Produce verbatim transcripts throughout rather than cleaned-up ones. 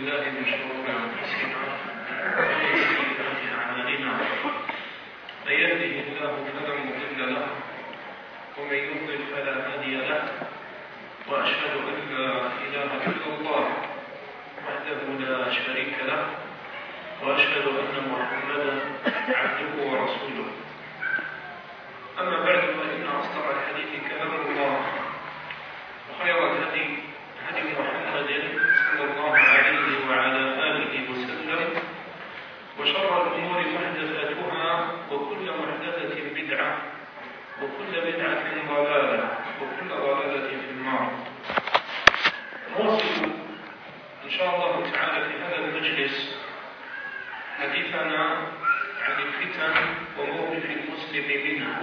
بالله من شرور أنفسنا ومن سيئات أعمالنا من يهده الله فلا مضل له ومن يضلل فلا هادي له وأشهد أن لا إله إلا الله وحده لا شريك له وأشهد أن محمدا عبده ورسوله. أما بعد فإن أصدق الحديث كلام الله وخير الهدي هدي محمد صلى الله عليه وعلى آله وسلم وشر الأمور محدثاتها وكل محدثة بدعة وكل بدعة ضلالة وكل ضلالة في النار. نواصل إن شاء الله تعالى في هذا المجلس حديثنا عن الفتن وموقف المسلم منها،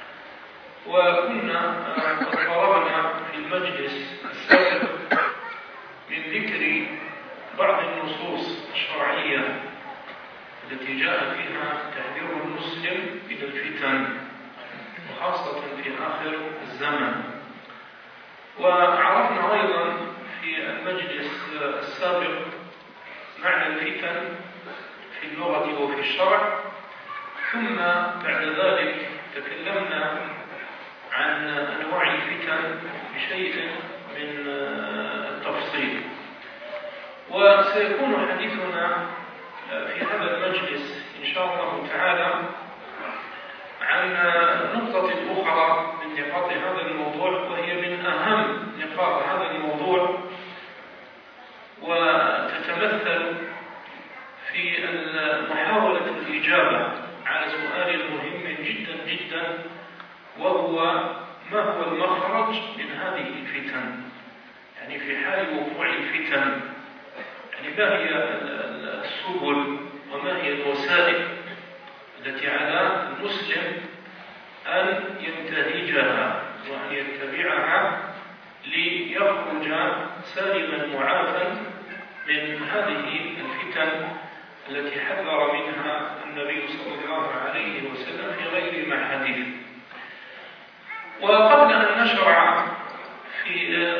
وكنا قد قرأنا في المجلس السابق من ذكر بعض النصوص الشرعية التي جاء فيها تحذير المسلم من الفتن وخاصة في آخر الزمن. وعرفنا أيضا في المجلس السابق معنى الفتن في اللغة وفي الشرع، ثم بعد ذلك تكلمنا عن أنواع الفتن بشيء من التفصيل. وسيكون حديثنا في هذا المجلس إن شاء الله تعالى عن نقطة أخرى من نقاط هذا الموضوع، وهي من أهم نقاط هذا الموضوع، وتتمثل في محاولة الإجابة على سؤال مهم جدا جدا، وهو ما هو المخرج من هذه الفتن؟ يعني في حال وقوع الفتن، يعني ما هي السبل وما هي الوسائل التي على المسلم أن ينتهجها وأن يتبعها ليخرج سالما معافا من هذه الفتن التي حذر منها النبي صلى الله عليه وسلم في غير ما حديث. وقبل أن نشرع في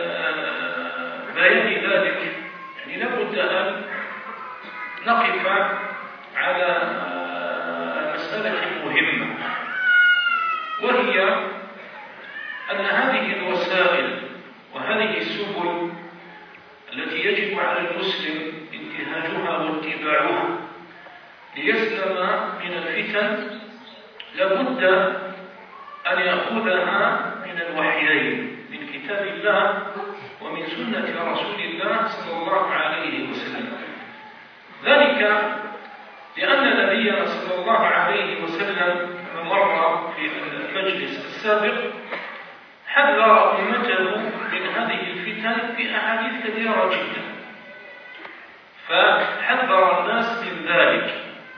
بيان ذلك، يعني لابد أن نقف على مسألة مهمة، وهي أن هذه الوسائل وهذه السبل التي يجب على المسلم انتهاجها واتباعها ليسلم من الفتن لابد أن يأخذها من الوحيين، من كتاب الله ومن سنة رسول الله صلى الله عليه وسلم. ذلك لأن نبينا صلى الله عليه وسلم كما مر في المجلس السابق حذر أمته من هذه الفتن في أحاديث كثيرة جدا، فحذر الناس من ذلك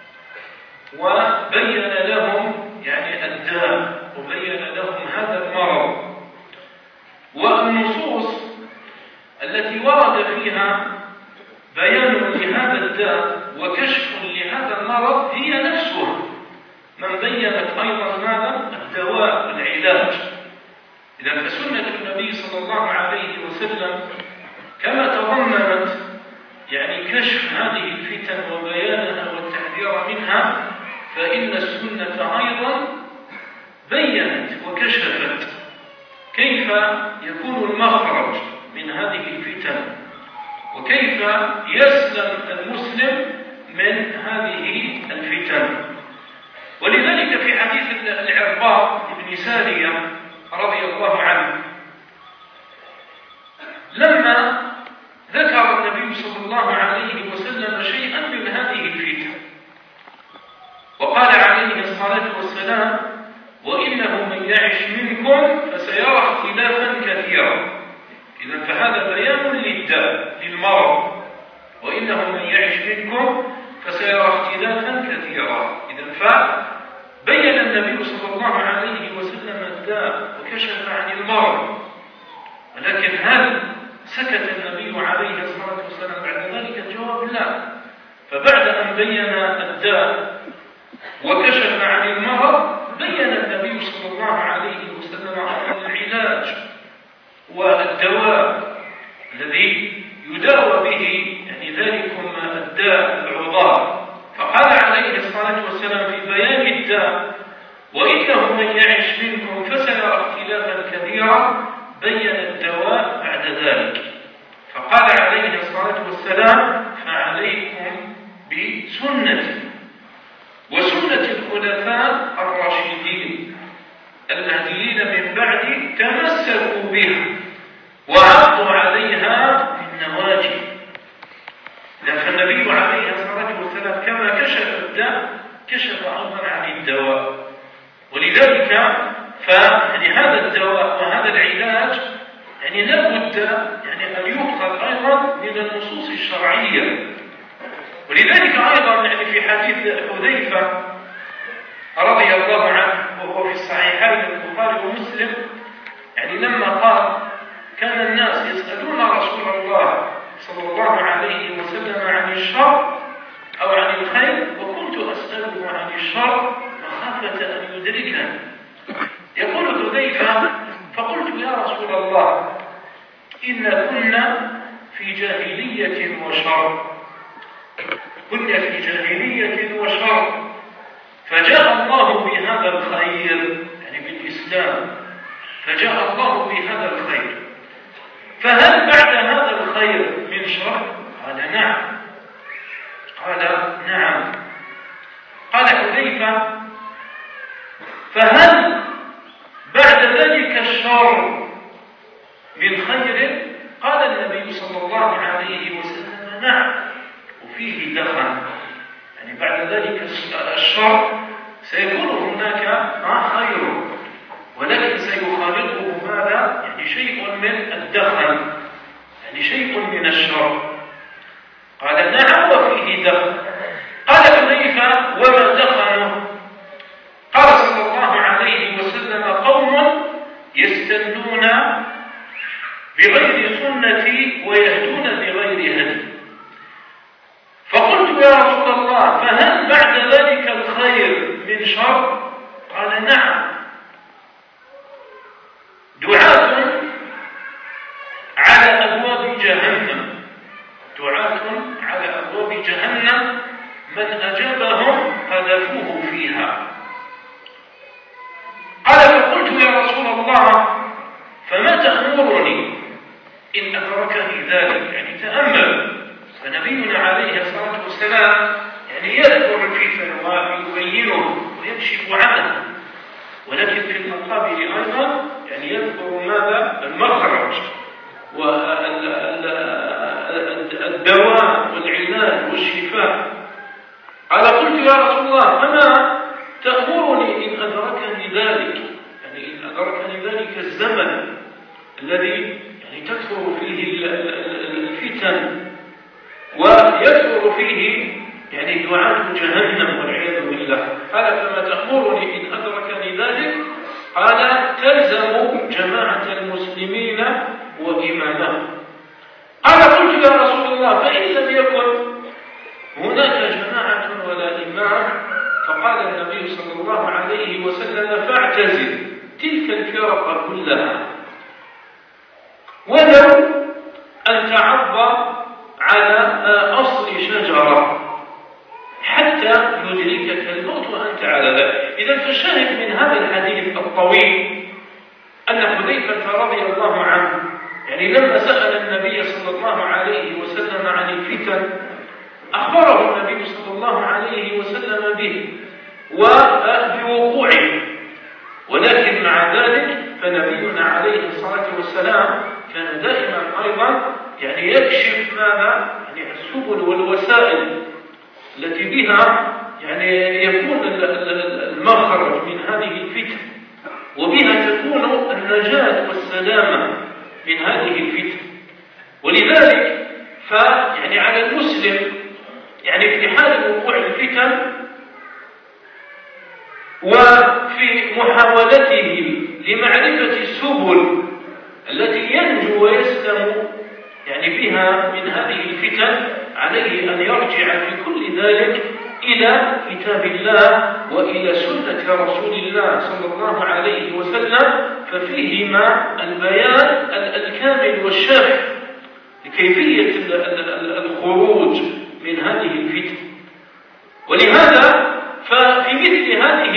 وبين لهم يعني الداء وبين لهم هذا المرض. والنصوص التي ورد فيها بيان لهذا الداء وكشف لهذا المرض هي نفسها من بينت أيضا ماذا؟ الدواء والعلاج. إذا فسنة النبي صلى الله عليه وسلم كما تضمنت يعني كشف هذه الفتن وبيانها والتحذير منها، فإن السنة أيضا بينت وكشفت كيف يكون المخرج من هذه الفتن وكيف يسلم المسلم من هذه الفتن. ولذلك في حديث العرباض بن سارية رضي الله عنه لما ذكر النبي صلى الله عليه وسلم شيئا من هذه الفتن وقال عليه الصلاة والسلام: وإنه من يعش منكم فسيرى اختلافا كثيرا. إذا فهذا بيان للداء للمرض، وإنه من يعش منكم فسيرى اختلافا كثيرا. إذا فبين النبي صلى الله عليه وسلم الداء وكشف عن المرض، ولكن هل سكت النبي عليه الصلاة والسلام بعد ذلك؟ الجواب لا. فبعد أن بين الداء وكشف عن المرض بين النبي صلى الله عليه وسلم عن العلاج والدواء الذي يداوى به يعني ذلك الداء العضال. فقال عليه الصلاة والسلام في بيان الداء: وإنه من يعش منكم فسيرى اختلافا كثيرا، بين الدواء بعد ذلك. فقال عليه الصلاة والسلام: فعليكم بسنتي وسنة الخلفاء الراشدين المهديين من بعدي، تمسكوا بها وعضوا عليها بالنواجذ. فالنبي عليه الصلاة والسلام كما كشف الداء كشف أيضا عن الدواء. ولذلك فهذا الدواء وهذا العلاج يعني لا بد يعني أن يؤخذ أيضا من النصوص الشرعية. ولذلك أيضا يعني في حديث حذيفة رضي الله عنه وهو في الصحيحين البخاري ومسلم، يعني لما قال: كان الناس يسألون رسول الله صلى الله عليه وسلم عن الشر أو عن الخير، وكنت أسأله عن الشر مخافة أن يدركني. يقول حذيفة: فقلت يا رسول الله إن كنا في جاهلية وشر، كنا في جاهلية وشر، فجاء الله بهذا الخير، يعني بالإسلام، فجاء الله بهذا الخير، فهل بعد هذا الخير من شر؟ قال: نعم. قال: نعم. قال حذيفة: فهل بعد ذلك الشر من خير؟ قال النبي صلى الله عليه وسلم: نعم، وفيه دخل، يعني بعد ذلك الشر سيكون هناك خير، ولكن سيخالطه ماذا؟ يعني شيء من الدخل، يعني شيء من الشر. قال: نعم، وفيه دخل. قال حذيفة: وما دخله؟ قال صلى الله عليه وسلم: قوم يستنون بغير سنتي ويهدون بغير هدي. فقلت: يا رسول الله، فهل بعد ذلك الخير من شر؟ قال: نعم. دعاة على أبواب جهنم، دعاة على أبواب جهنم، من أجابهم قذفوه فيها. قال: فقلت: يا رسول الله، فما تأمرني إن أدركني ذلك؟ يعني تأمل، فنبينا عليه الصلاة والسلام يعني يذكر الفتن ويبينه ويكشف عنه، ولكن في المقابل أيضا يعني يذكر ماذا؟ المخرج والدواء والعلاج والشفاء. قال: قلت: يا رسول الله، فما تأمرني إن أدركني ذلك؟ يعني إن أدركني ذلك الزمن الذي يعني تكثر فيه الفتن ويكثر فيه يعني دعاة جهنم والعياذ بالله. قال: فما تأمرني إن أدركني ذلك؟ قال: تلزم جماعة المسلمين وإمامهم. قال: قلت: يا رسول الله، فإن لم يكن هناك جماعة ولا إمام؟ فقال النبي صلى الله عليه وسلم: فاعتزل تلك الفرق كلها، ولو أن تعض على أصل شجرة حتى يدركك الموت وأنت على ذلك. إذا فالشاهد من هذا الحديث الطويل أن حذيفة رضي الله عنه يعني لما سأل النبي صلى الله عليه وسلم عن الفتن أخبره النبي صلى الله عليه وسلم به وبوقوعه، ولكن مع ذلك فنبينا عليه الصلاة والسلام كان دائما أيضا يعني يكشف ماذا؟ يعني السبل والوسائل التي بها يعني يكون المخرج من هذه الفتن، وبها تكون النجاة والسلامة من هذه الفتن. ولذلك فيعني على المسلم يعني في حال وقوع الفتن وفي محاولته لمعرفة السبل التي ينجو ويسلم يعني بها من هذه الفتن، عليه أن يرجع في كل ذلك إلى كتاب الله وإلى سنة رسول الله صلى الله عليه وسلم، ففيهما البيان الكامل والشافي لكيفية الخروج من هذه الفتن. ولهذا ففي مثل هذه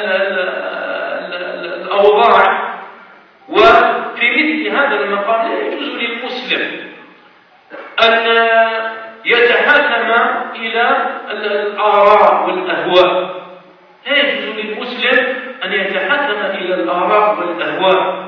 الأوضاع وفي مثل هذا المقام لا يجوز للمسلم أن يتحاكم إلى الآراء والأهواء. لا يجوز للمسلم أن يتحاكم إلى الآراء والأهواء،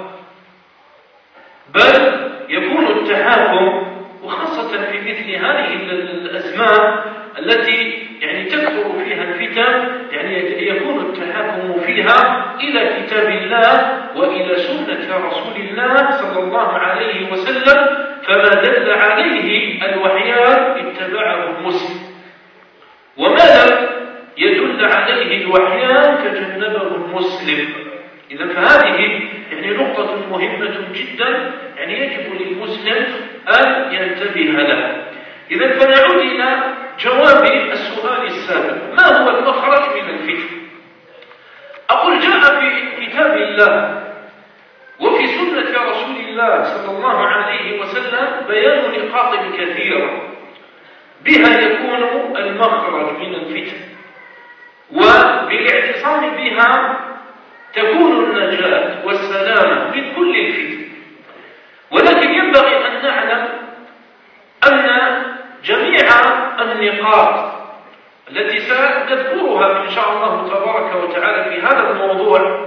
بل يكون التحاكم وخاصة في مثل هذه الأزمان التي يعني تكثر فيها الفتن، يعني يكون التحاكم فيها إلى كتاب الله وإلى سنة رسول الله صلى الله عليه وسلم، فما دل عليه الوحيان اتبعه المسلم، وما لم يدل عليه الوحيان تجنبه المسلم. إذا فهذه يعني نقطة مهمة جدا، يعني يجب للمسلم أن ينتبه لها. إذا فنعود إلى جواب السؤال السابق: ما هو المخرج من الفتن؟ أقول جاء في كتاب الله وفي سنة رسول الله صلى الله عليه وسلم بيان نقاط كثيرة بها يكون المخرج من الفتن، وبالاعتصام بها تكون النجاة والسلامة من كل الفتن. ولكن ينبغي أن نعلم أن جميع النقاط التي سنذكرها إن شاء الله تبارك وتعالى في هذا الموضوع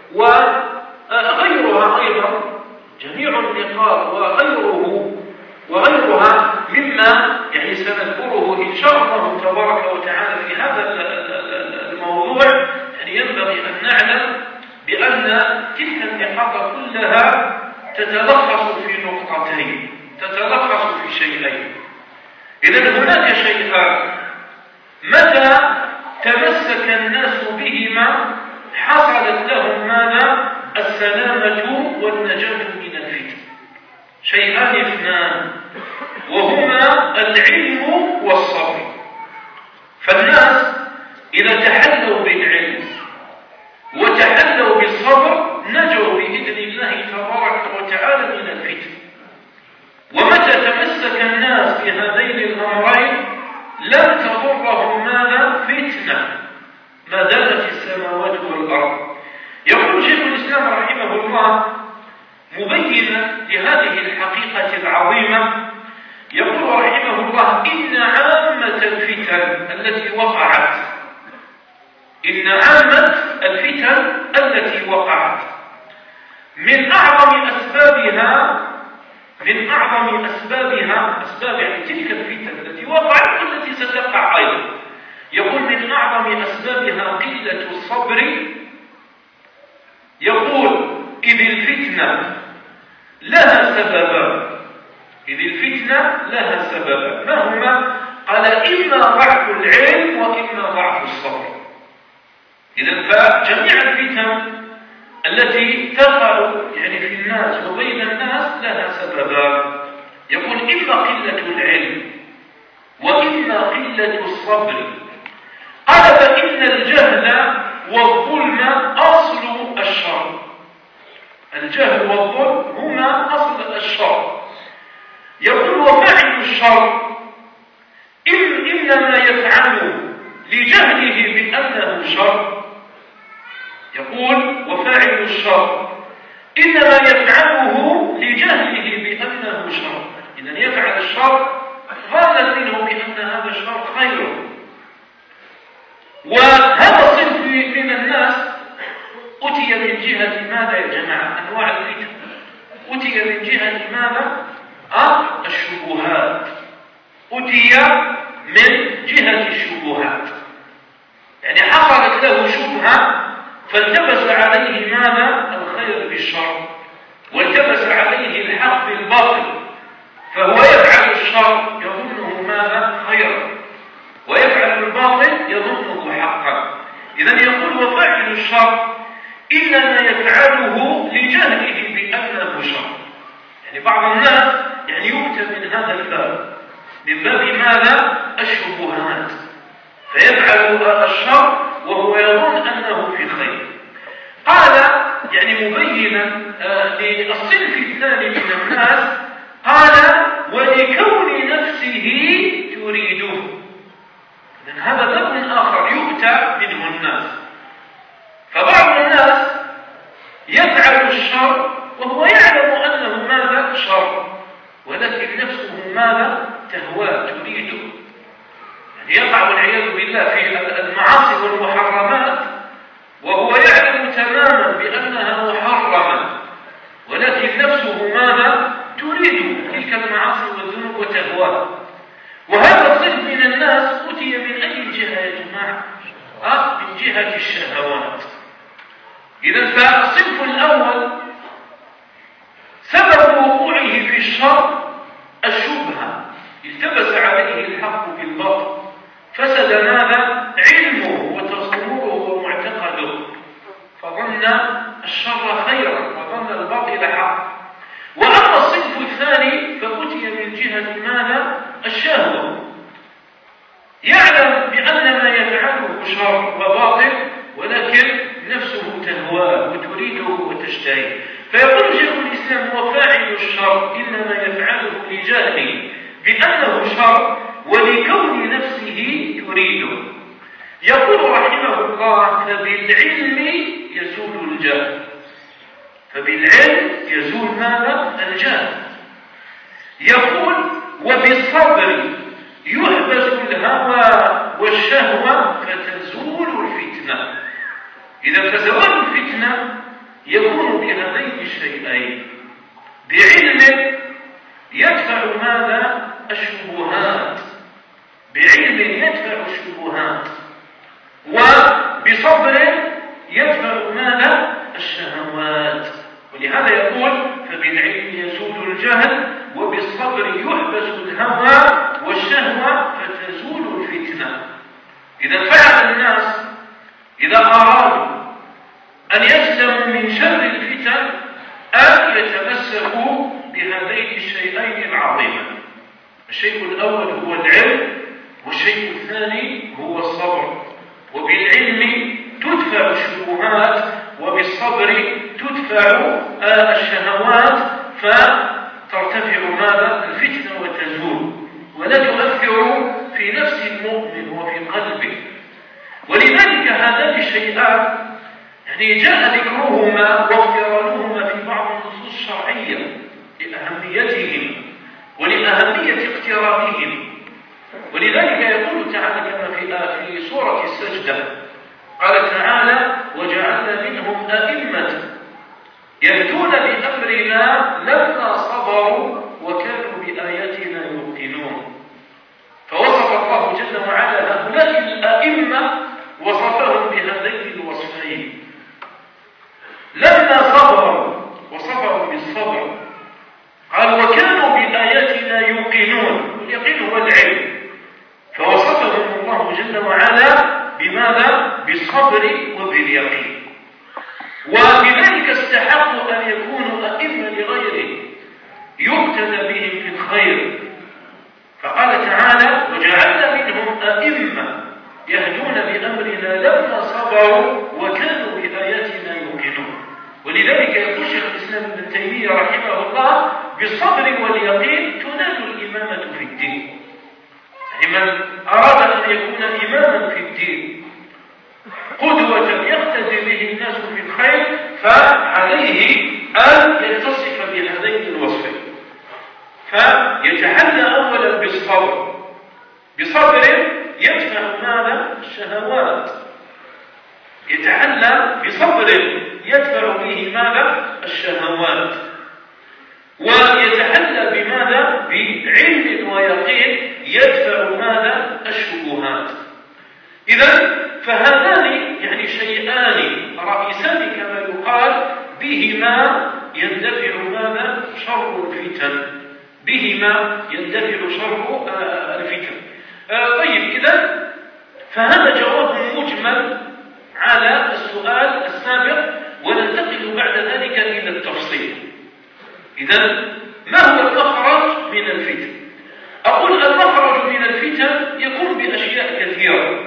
وغيرها أيضا، جميع النقاط وغيره وغيرها مما يعني سنذكره إن شاء الله تبارك وتعالى في هذا الموضوع، يعني ينبغي أن نعلم بأن تلك النقاط كلها تتلخص في نقطتين، تتلخص في شيئين. إذن هناك شيئان متى تمسك الناس بهما حصلت لهم ماذا؟ السلامة والنجاة من الفتن. شيئان اثنان وهما العلم والصبر. فالناس إذا تحلوا بالعلم وتحلوا بالصبر نجوا بإذن الله تبارك وتعالى من الفتن. ومتى تمسك الناس بهذين الأمرين لم تضرهم ماذا؟ فتنة ما دامت السماوات والأرض. يقول شيخ الإسلام رحمه الله مبينا لهذه الحقيقة العظيمة، يقول رحمه الله: إن عامة الفتن التي وقعت إن عامة الفتن التي وقعت من أعظم أسبابها من أعظم أسبابها أسباب يعني تلك الفتن التي وقعت والتي ستقع أيضا، يقول من أعظم أسبابها قلة الصبر. يقول: إذ الفتنة لها سببان إذ الفتنة لها سببان ما هما؟ قال: إما ضعف العلم وإما ضعف الصبر. إذن فجميع الفتن التي تقع يعني في الناس وبين الناس لها سببان، يقول: إما قلة العلم وإما قلة الصبر. قال: فإن الجهل والظلم أصل الشر. الجهل والظلم هما أصل الشر. يقول: وفاعل الشر إن إنما يفعله لجهله بأنه شر. يقول: وفاعل الشر إنما يفعله لجهله بأنه شر. إذن يفعل الشر ظانا منه بأن هذا الشر خير. وهذا صنف من الناس أتي من جهة ماذا يا جماعة؟ أنواع الفتن أتي من جهة ماذا؟ أه؟ الشبهات. أتي من جهة الشبهات، يعني حصلت له شبهة فالتبس عليه ماذا؟ الخير بالشر، والتبس عليه الحق بالباطل، فهو يفعل الشر يظنه ماذا؟ خيرا، ويفعل الباطل يظنه حقا. إذن يقول: وفاعل الشر إنما يفعله لجهله بأنه شر. يعني بعض الناس يعني يؤتى من هذا الباب من باب ماذا؟ الشبهات، فيفعل الشر وهو يظن أنه في خير. قال يعني مبينا للصنف الثاني من الناس، قال: ولكون نفسه تريده. هذا باب آخر يؤتى منه الناس. فبعض الناس يفعل الشر وهو يعلم أنه ماذا شر، ولكن نفسه ماذا تهواه تريده، يعني يقع والعياذ بالله في المعاصي والمحرمات وهو يعلم تماما بأنها محرمة، ولكن نفسه ماذا تريد تلك المعاصي والذنوب وتهواه. وهذا الصنف من الناس أتي من أي جهة يا جماعة؟ أه من جهة الشهوات. إذا فالصنف الأول سبب وقوعه في الشر الشبهة، التبس عليه الحق بالباطل، فسد ماذا؟ علمه وتصوره ومعتقده، فظن الشر خيرا وظن الباطل حق. وأما الصنف الثاني فأتي من جهة ماذا؟ الشهوة، يعلم بأن ما يفعله شر وباطل، ولكن نفسه تهواه وتريده وتشتهيه. فيقول شيخ الإسلام: وفاعل الشر إنما يفعله لجهله بأنه شر ولكون نفسه تريده. يقول رحمه الله: فبالعلم يزول الجهل. فبالعلم يزول ماذا؟ الجهل. يقول: وبالصبر يحبس الهوى والشهوة فتزول الفتنة. إذا فزوال الفتنة يكون بهذين الشيئين: بعلم يدفع ماذا؟ الشبهات، بعلم يدفع الشبهات، وبصبر يدفع ماذا؟ الشهوات. ولهذا يقول: فبالعلم يزول الجهل وبالصبر يحبس الهوى والشهوة فتزول الفتنة. إذا فعل الناس إذا أرادوا أن يسلموا من شر الفتن أن يتمسكوا بهذين الشيئين العظيمين. الشيء الأول هو العلم، والشيء الثاني هو الصبر. وبالعلم تدفع الشبهات، وبالصبر تدفع الشهوات، فترتفع ماذا؟ الفتنة وتزول، ولا تؤثر في نفس المؤمن وفي قلبه. ولذلك هذان الشيئان يعني جاء ذكرهما واقترانهما في بعض النصوص الشرعية لأهميتهم ولأهمية اقترانهم. ولذلك يقول تعالى كما في في سورة السجدة، قال تعالى: وجعلنا منهم أئمة يهدون بأمرنا لما صبروا وكانوا بآياتنا يوقنون. فوصف الله جل وعلا هؤلاء الأئمة، وصفهم بهذين الوصفين: لما صبروا، وصبروا بالصبر، قال: وكانوا بآياتنا يوقنون. واليقين هو العلم، فوصفهم الله جل وعلا بماذا؟ بالصبر وباليقين. وبذلك استحقوا أن يكونوا أئمة لغيره يقتدى بهم في الخير. فقال تعالى: وجعلنا منهم أئمة يهدون بأمرنا لما صبروا وكانوا بآياتنا يوقنون. ولذلك يقول شيخ الإسلام ابن تيمية رحمه الله: بالصبر واليقين تنال الإمامة في الدين. يعني من أراد أن يكون إماما في الدين قدوة يقتدي به الناس في الخير، فعليه أن يتصف بهذين الوصفين. فيتحلى أولا بالصبر، بصبر يدفع ماذا؟ الشهوات. يتحلى بصبر يدفع به ماذا؟ الشهوات. ويتحلى بماذا؟ بعلم ويقين يدفع ماذا؟ الشبهات. إذن فهذان يعني شيئان رئيسان كما يقال بهما يندفع ماذا؟ شر الفتن، بهما يندفع شر الفتن. طيب، إذن فهذا جواب مجمل على السؤال السابق، وننتقل بعد ذلك إلى التفصيل. إذن ما هو المخرج من الفتن؟ أقول المخرج من الفتن يكون بأشياء كثيرة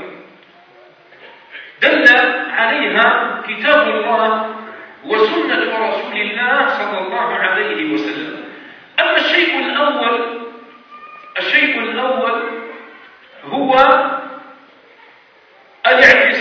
دل عليها كتاب الله وسنة رسول الله صلى الله عليه وسلم. أما الشيء الأول الشيء الأول هو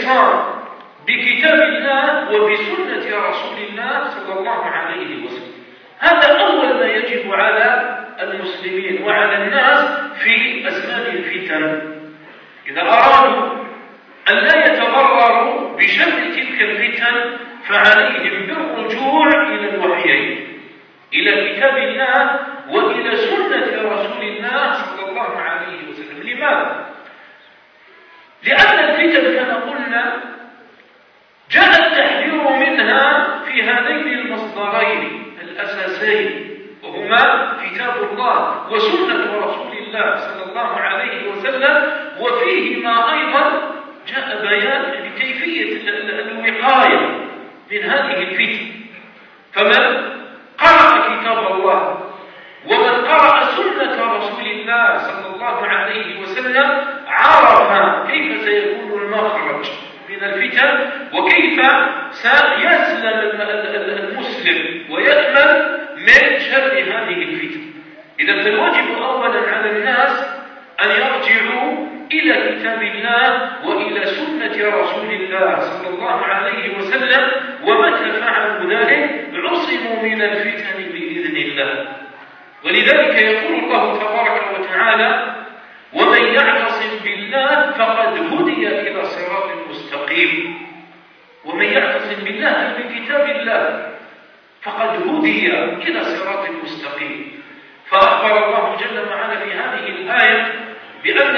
الاعتصام بكتاب الله وبسنة رسول الله صلى الله عليه وسلم. هذا أول ما يجب على المسلمين وعلى الناس في أزمان الفتن. إذا أرادوا أن لا يتضرروا بشر تلك الفتن فعليهم بالرجوع إلى الوحيين، إلى كتاب الله وإلى سنة رسول الله صلى الله عليه وسلم. لماذا؟ لأن الفتن كما قلنا جاء التحذير منها في هذين المصدرين الأساسين، وهما كتاب الله وسنة رسول الله صلى الله عليه وسلم، وفيهما أيضا جاء بيان لكيفية الوقاية من هذه الفتن. فمن قرأ كتاب الله ومن قرأ سنة رسول الله صلى الله عليه وسلم عرف كيف سيكون المخرج من الفتن وكيف سيسلم المسلم ويأمن من شر هذه الفتن. إذا فالواجب أولا على الناس أن يرجعوا إلى كتاب الله وإلى سنة رسول الله صلى الله عليه وسلم، ومتى فعلوا ذلك عصموا من الفتن بإذن الله. ولذلك يقول الله تبارك وتعالى: ومن يعتصم بالله فقد هدي إلى صراط مستقيم. ومن يعتصم بالله بكتاب الله فقد هدي إلى صراط مستقيم. فأخبر الله جل وعلا في هذه الآية بأن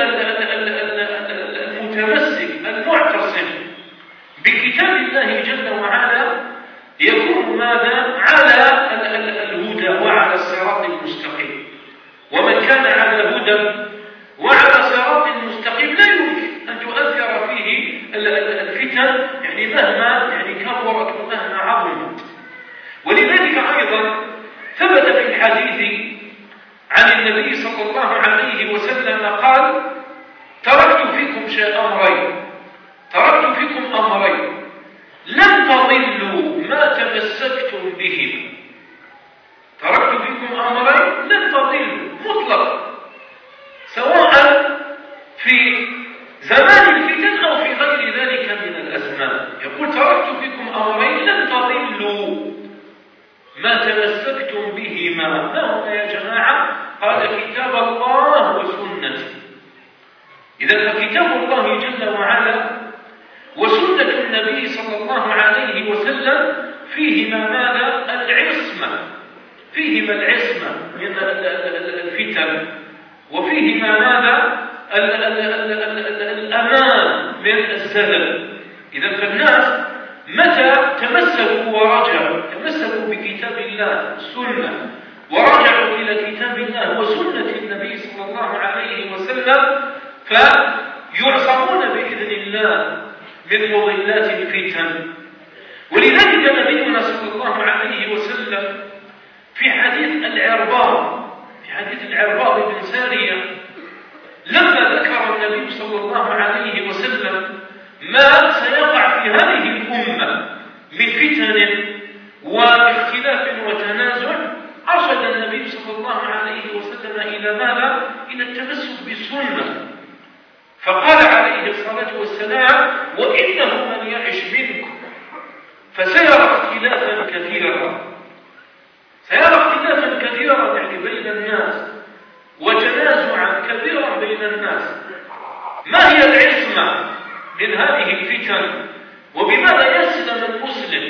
المتمسك المعتصم بكتاب الله جل وعلا يكون ماذا؟ على الهدى وعلى الصراط المستقيم. ومن كان على هدى وعلى صراط مستقيم لا يمكن أن تؤثر فيه الفتن، يعني مهما يعني كبرت ومهما عظمت. ولذلك أيضا ثبت في الحديث عن النبي صلى الله عليه وسلم قال: تركت فيكم شيء أمرين تركت فيكم أمرين لن تضلوا ما تمسكتم بهما. تركت فيكم أمرين لن تضلوا مطلقا، سواء في زمان الفتن أو في غير ذلك من الأزمان. يقول: تركت فيكم أمرين لن تضلوا ما تمسكتم بهما. ما هما يا جماعة؟ قال: كتاب الله وسنته. إذا فكتاب الله جل وعلا وسنة النبي صلى الله عليه وسلم فيهما ماذا؟ العصمة، فيهما العصمة من الفتن، وفيهما ماذا؟ الأمان من الزلل. إذا فالناس متى تمسكوا ورجعوا تمسكوا بكتاب الله السنة ورجعوا إلى كتاب الله وسنة النبي صلى الله عليه وسلم فيعصمون بإذن الله من مضلات الفتن. ولذلك نبينا صلى الله عليه وسلم في حديث العرباض في حديث العرباض بن سارية لما ذكر النبي صلى الله عليه وسلم ما سيقع في هذه الأمة من فتن واختلاف وتنازع، أرشد النبي صلى الله عليه وسلم إلى ماذا؟ إلى التمسك بالسنة. فقال عليه الصلاة والسلام: وإنه من يعش منكم فسيرى اختلافا كثيرا سيرى اختلافا كثيرا يعني بين الناس وتنازعا كبيرا بين الناس. ما هي العصمة من هذه الفتن؟ وبماذا يسلم المسلم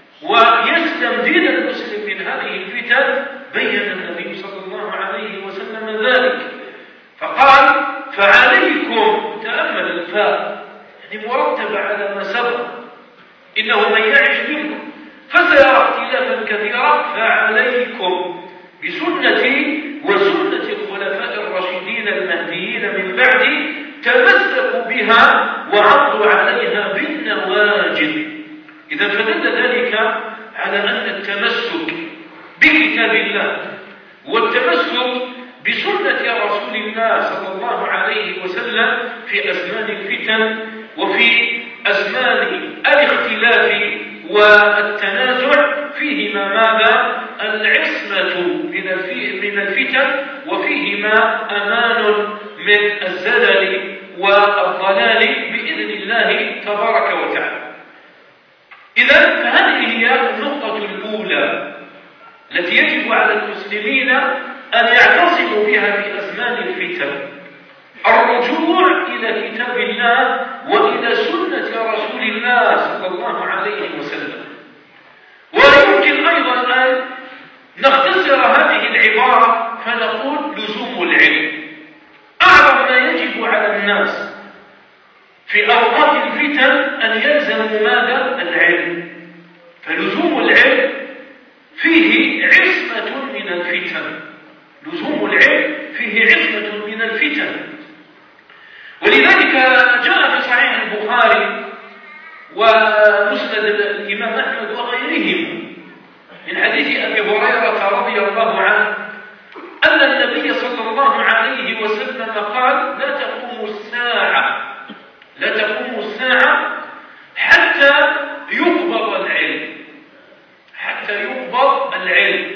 ويسلم دين المسلم من هذه الفتن؟ بين النبي صلى الله عليه وسلم ذلك، فقال: فعليكم، تأمل الفاء يعني مرتبة على ما سبق، إنه من يعش منكم فسيرى اختلافا كثيرا، فعليكم بسنتي وسنة الخلفاء الراشدين المهديين من بعدي، تمسكوا بها وعضوا عليها بالنواجذ. إذا فدل ذلك على أن التمسك بكتاب الله والتمسك بسنة رسول الله صلى الله عليه وسلم في أزمان الفتن وفي أزمان الاختلاف والتنازع فيهما ماذا؟ العصمة من الفتن، وفيهما أمان من الزلل والضلال بإذن الله الله تبارك وتعالى. إذا فهذه هي النقطة الأولى التي يجب على المسلمين أن يعتصموا بها في أزمان الفتن: الرجوع إلى كتاب الله وإلى سنة رسول الله صلى الله عليه وسلم. ويمكن أيضا أن نختصر هذه العبارة فنقول لزوم العلم. أعظم ما يجب على الناس في أوقات الفتن أن يلزموا ماذا؟ العلم. فلزوم العلم فيه عصمة من الفتن. لزوم العلم فيه عصمة من الفتن. ولذلك جاء في صحيح البخاري ومسند الإمام أحمد وغيرهم من حديث أبي هريرة رضي الله عنه أن النبي صلى الله عليه وسلم قال: لا تقوم الساعة لا تقوم الساعة حتى يقبض العلم حتى يقبض العلم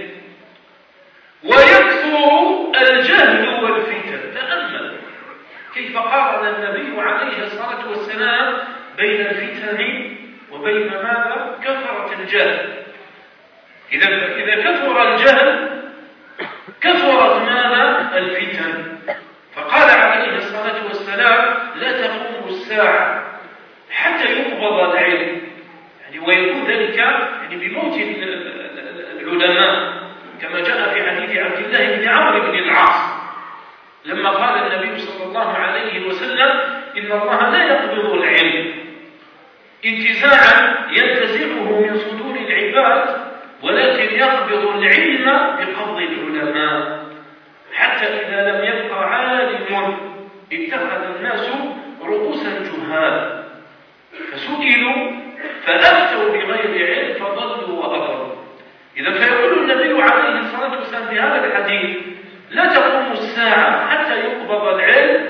ويكثر الجهل والفتن. تأمل كيف قارن النبي عليه الصلاة والسلام بين الفتن وبين ماذا؟ كثرة الجهل. إذا إذا كثر الجهل كثرت ماذا؟ الفتن. فقال عليه الصلاة والسلام: لا تقوم الساعة حتى يقبض العلم، يعني ويكون ذلك يعني بموت العلماء، كما جاء في حديث عبد الله بن عمرو بن العاص لما قال النبي صلى الله عليه وسلم: إن الله لا يقبض العلم انتزاعا ينتزعه من صدور العباد، ولكن يقبض العلم بقبض العلماء، حتى إذا لم يبقى عالم اتخذ الناس رؤوسا جهال فسئلوا فأفتوا بغير علم فضلوا وأضلوا. إذا فيقول النبي عليه الصلاة والسلام في هذا الحديث: لا تقوم الساعة حتى يقبض العلم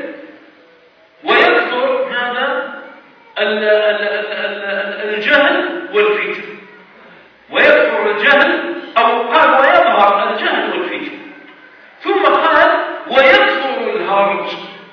ويكثر ماذا؟ الجهل والفتن. ويكثر الجهل، أو قال ويظهر الجهل والفتن. ثم قال: ويكثر الهرج.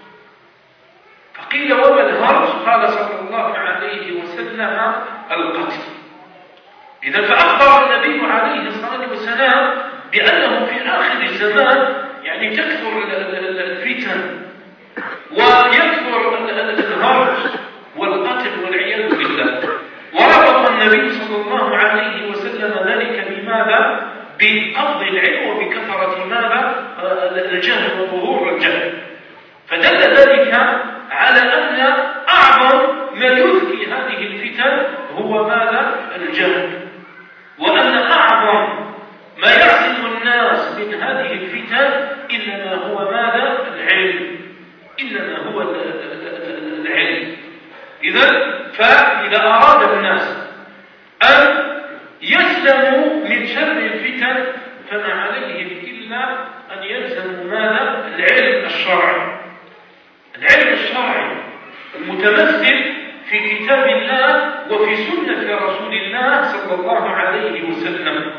فقيل: وما الهرج؟ قال صلى الله عليه وسلم: القتل. إذا فأخبر النبي عليه الصلاة والسلام بأنه في آخر الزمان يعني تكثر الفتن ويكثر الهرج والقتل والعياذ بالله. وربط النبي صلى الله عليه وسلم ذلك بماذا؟ بقبض العلم وبكثرة ماذا؟ الجهل وظهور الجهل. فدل ذلك على أن أعظم ما يذكي هذه الفتن هو ماذا؟ الجهل، وأن أعظم ما يعصم الناس من هذه الفتن إنما هو ماذا؟ العلم. إنما هو العلم. إذن فإذا أراد الناس أن يسلموا من شر الفتن فما عليهم إلا أن يلزموا ماذا؟ العلم الشرعي. العلم الشرعي المتمثل في كتاب الله وفي سنة رسول الله صلى الله عليه وسلم.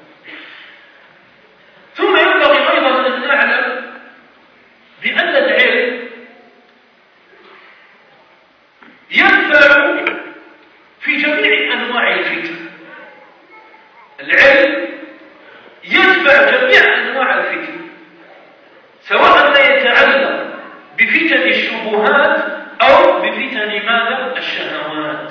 ثم ينبغي أيضا أن نعلم بأن العلم ينفع في جميع أنواع الفتن. العلم يتبع جميع أنواع الفتن، سواء ما يتعلق بفتن الشبهات أو بفتن ماذا؟ الشهوات.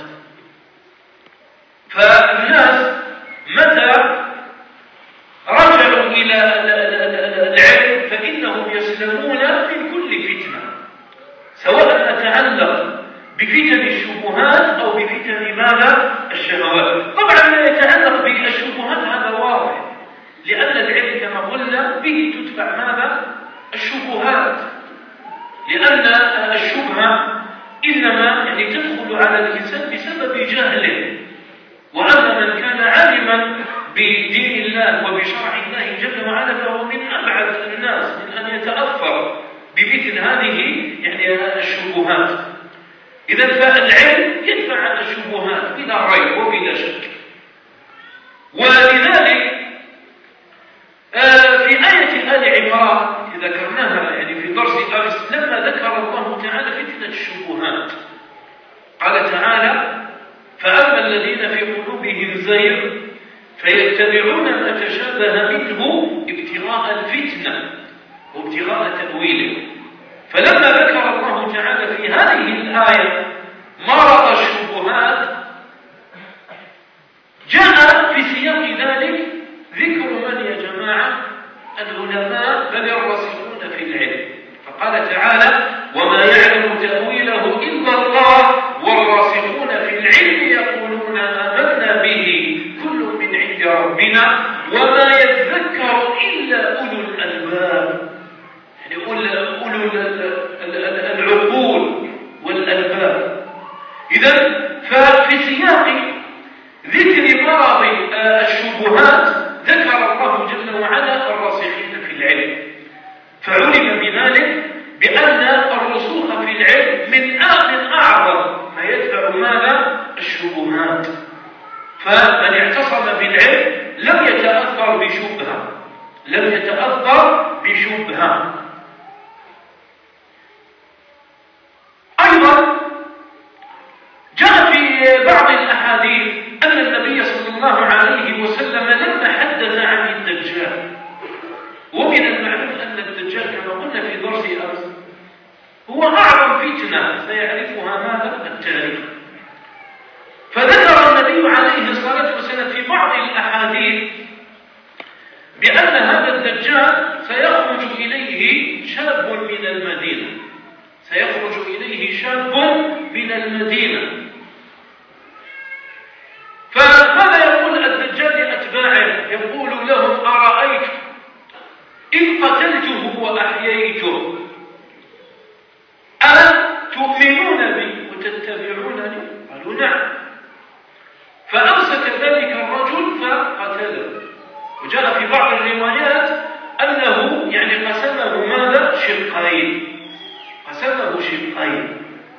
فالناس متى رجعوا إلى العلم فإنهم يسلمون من كل فتنة، سواء ما يتعلق بفتن الشبهات أو بفتن ماذا؟ الشهوات. طبعا ما يتعلق بالشبهات هذا واضح، لأن العلم كما قلنا به تدفع ماذا؟ الشبهات، لأن الشبهة إنما يعني تدخل على الإنسان بسبب جهله، وأما من كان عالما بدين الله وبشرع الله جل وعلا فهو من أبعد الناس من أن يتأثر بمثل هذه يعني الشبهات. إذا فالعلم يدفع عن الشبهات بلا ريب وبلا شك. ولذلك في آية آل عمران ذكرناها يعني في درس أمس لما ذكر الله تعالى فتنة الشبهات قال الذين في قلوبهم زيغ فيتبعون ما تشابه منه ابتغاء الفتنة وابتغاء تأويله. فلما ذكر الله تعالى في هذه الآية مرض الشبهات جاء في سياق ذلك ذكر من يا جماعة؟ العلماء بل الراسخون في العلم. فقال تعالى وما يعلم تأويله إلا الله والراسخون في العلم يقولون آمنا به كل من عند ربنا وما يذكر إلا أولو الألباب، يعني أولو العقول والألباب. إذن ففي سياق ذكر مرض الشبهات ذكر الله جل وعلا الراسخين في العلم، فعلم بذلك بأن الرسوخ في العلم من أعظم ما يدفع ماذا؟ الشبهات. فمن اعتصم بالعلم لم يتأثر بشبهة لم يتأثر بشبهة. أيضا جاء في بعض الأحاديث أن النبي صلى الله عليه وسلم لما حدث عن الدجال، ومن المعلوم أن الدجال كما قلنا في درس أمس هو أعظم فتنة سيعرفها ماذا؟ التاريخ. فذكر النبي عليه الصلاة والسلام في بعض الأحاديث بأن هذا الدجال سيخرج إليه شاب من المدينة سيخرج إليه شاب من المدينة فماذا يقول الدجال لأتباعه؟ يقول لهم أرأيت إن قتلته وأحييته ألا تؤمنون بي وتتبعونني؟ قالوا نعم. فأمسك ذلك الرجل فقتله. وجاء في بعض الروايات أنه يعني قسمه ماذا؟ شقين قسمه شقين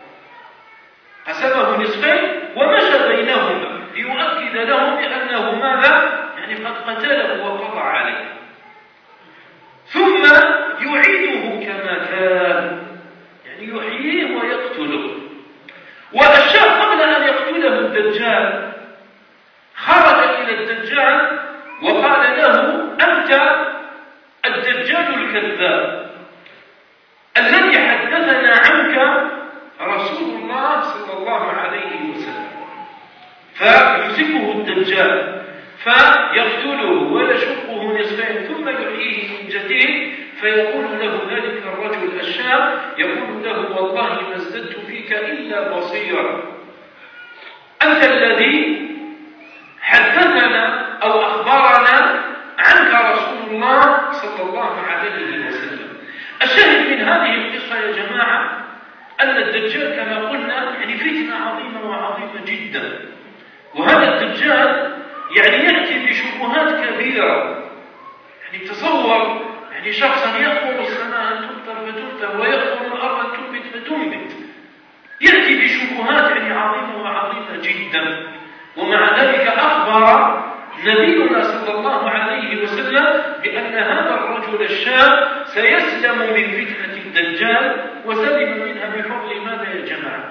قسمه نصفين ومشى بينهما ليؤكد لهم بأنه ماذا؟ يعني قد قتله وقضى عليه، ثم يعيده كما كان، يعني يحييه ويقتله. والشاب قبل أن يقتله الدجال خرج إلى الدجال وقال له أنت الدجال الكذاب الذي حدثنا عنك رسول الله صلى الله عليه وسلم. فيمسكه الدجال فيقتله ويشقه نصفين ثم يحييه من جديد، فيقول له ذلك الرجل الشاب يقول له والله ما ازددت فيك إلا بصيرا، أنت الذي حدثنا أو أخبرنا عنك رسول الله صلى الله عليه وسلم. الشاهد من هذه القصة يا جماعة أن الدجال كما قلنا يعني فتنة عظيمة وعظيمة جدا. وهذا الدجال يعني يأتي بشبهات كبيرة. يعني تصور يعني شخصا يأمر السماء أن تمطر فتمطر ويأمر الأرض أن تنبت فتنبت، يأتي بشبهات يعني عظيمة وعظيمة جدا. ومع ذلك أخبر نبينا صلى الله عليه وسلم بأن هذا الرجل الشاب سيسلم من فتنة الدجال وسلم منها بفضل ماذا يا جماعة؟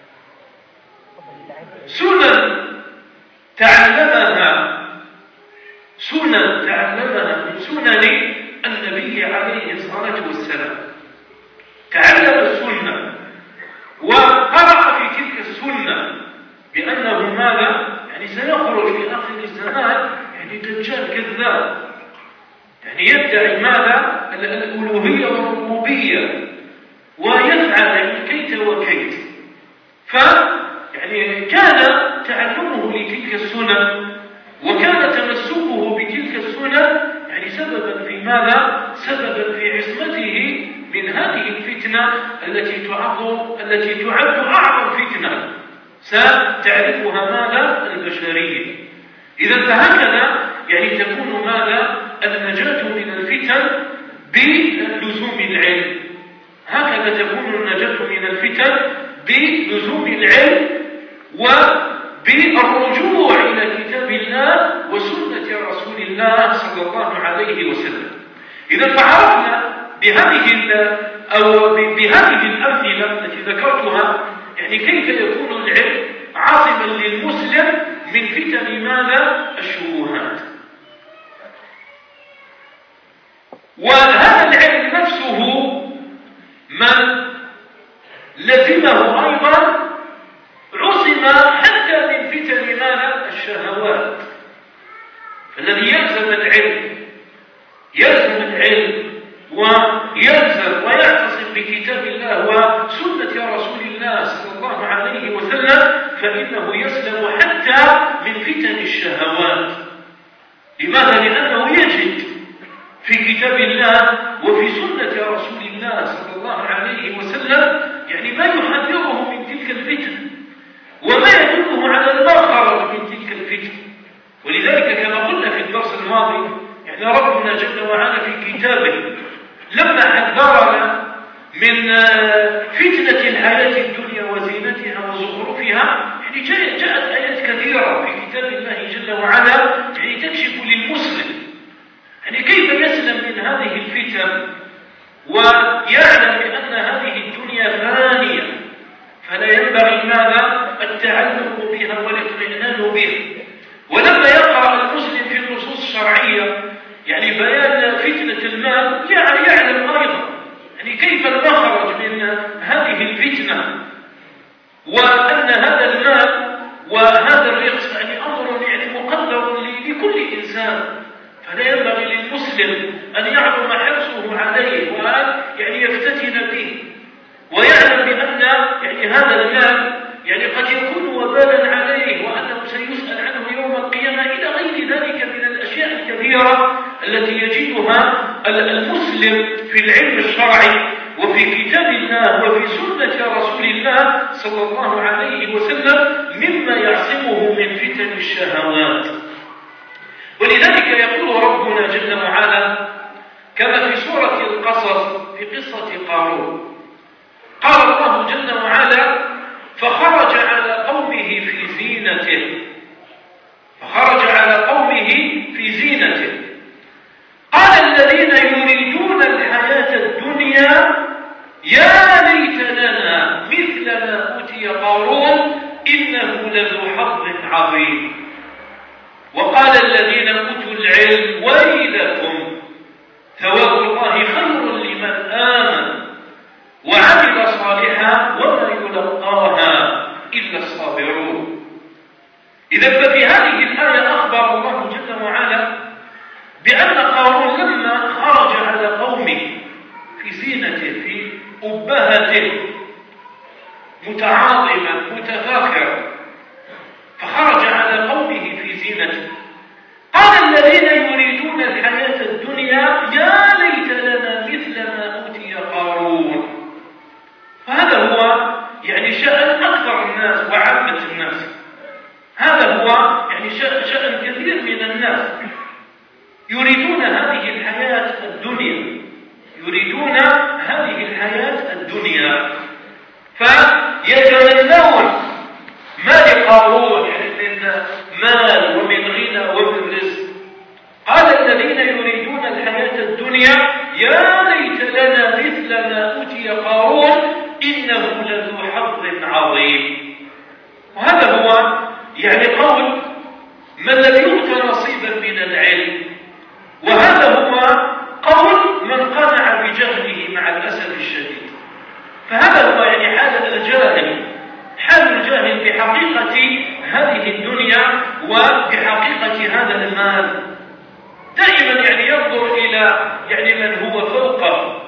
سنن تعلمها سنن تعلمها من سنن النبي عليه الصلاة والسلام. تعلم السنة وقرأ في تلك السنة بأنه ماذا؟ يعني سيخرج في آخر الزمان يعني دجال كذاب، يعني يدعي ماذا؟ الألوهية والربوبية ويفعل يعني كيت وكيت. ف يعني كان تعلمه لتلك السنن وكان تمسكه بتلك السنن يعني سببا في ماذا؟ سببا في عصمته من هذه الفتنة التي تعد التي تعد أعظم فتنة ستعرفها ماذا؟ البشرية. إذا فهكذا يعني تكون ماذا؟ النجاة من الفتن بلزوم العلم. هكذا تكون النجاة من الفتن بلزوم العلم وبالرجوع إلى كتاب الله وسنة رسول الله صلى الله عليه وسلم. إذا فعرفنا بهذه أو بهذه الأمثلة التي ذكرتها يعني كيف يكون العلم عاصما للمسلم من فتن ماذا؟ الشبهات. وهذا العلم نفسه من لزمه أيضا عصم حتى من فتن ماذا؟ الشهوات. فالذي يلزم العلم يلزم العلم ويلزم ويعتصم بكتاب الله وسنة رسول الله صلى الله عليه وسلم فإنه يسلم حتى من فتن الشهوات. لماذا؟ لأنه يجد في كتاب الله وفي سنة رسول الله صلى الله عليه وسلم يعني ما يحذره من تلك الفتن وما يدله على المخرج من تلك الفتن. ولذلك كما قلنا في الدرس الماضي يعني ربنا جل وعلا في كتابه لما حذرنا من فتنة الحياة الدنيا وزينتها وزخرفها يعني جاءت آيات كثيرة في كتاب الله جل وعلا يعني تكشف للمسلم يعني كيف يسلم من هذه الفتن ويعلم بأن هذه الدنيا فانية فلا ينبغي ماذا؟ التعلق بها والاطمئنان بها. ولما يقرأ المسلم في النصوص الشرعية يعني بيان فتنة المال يعني يعلم أيضا يعني كيف المخرج من هذه الفتنة وأن هذا المال وهذا الرزق يعني أمر يعني مقدر لكل إنسان. فلا ينبغي للمسلم أن يعظم حرصه عليه وأن يعني يفتتن به ويعلم بأن يعني هذا المال يعني قد يكون وبالا عليه وأنه سيسأل عنه يوم القيامة إلى غير ذلك من الأشياء الكثيرة التي يجدها المسلم في العلم الشرعي وفي كتاب الله وفي سنة رسول الله صلى الله عليه وسلم مما يعصمه من فتن الشهوات. ولذلك يقول ربنا جل وعلا كما في سورة القصص في قصة قارون قال الله جل وعلا فخرج على قومه في زينته فخرج على قومه في زينته قال الذين يريدون الحياة الدنيا يا ليت لنا مثل ما أوتي قارون إنه لذو حظ عظيم وقال الذين أوتوا العلم ويلكم ثواب الله خير لمن آمن وعمل صالحا وما يلقاها إلا الصابرون. إذا ففي هذه الآية أخبر الله جل وعلا بأن قارون لما خرج على قومه في زينته في أبهته متعاظما متفاخرا فخرج على قومه في زينته قال الذين يريدون الحياة الدنيا يا ليت لنا مثل ما أوتي قارون. فهذا هو يعني شأن أكثر الناس وعامة الناس. هذا هو يعني شأن كثير من الناس يريدون هذه الحياة الدنيا يريدون هذه الحياة الدنيا فيتمنون ما لقارون يعني من مال ومن غنى ومن رزق. قال الذين يريدون الحياة الدنيا يا ليت لنا مثل ما أوتي قارون إنه لذو حظ عظيم. وهذا هو يعني قول من لم يؤت نصيبا من العلم وهذا هو قول من قنع بجهله مع الأسف الشديد. فهذا هو يعني حال الجاهل حال الجاهل بحقيقة هذه الدنيا وبحقيقة هذا المال دائما يعني ينظر إلى يعني من هو فوقه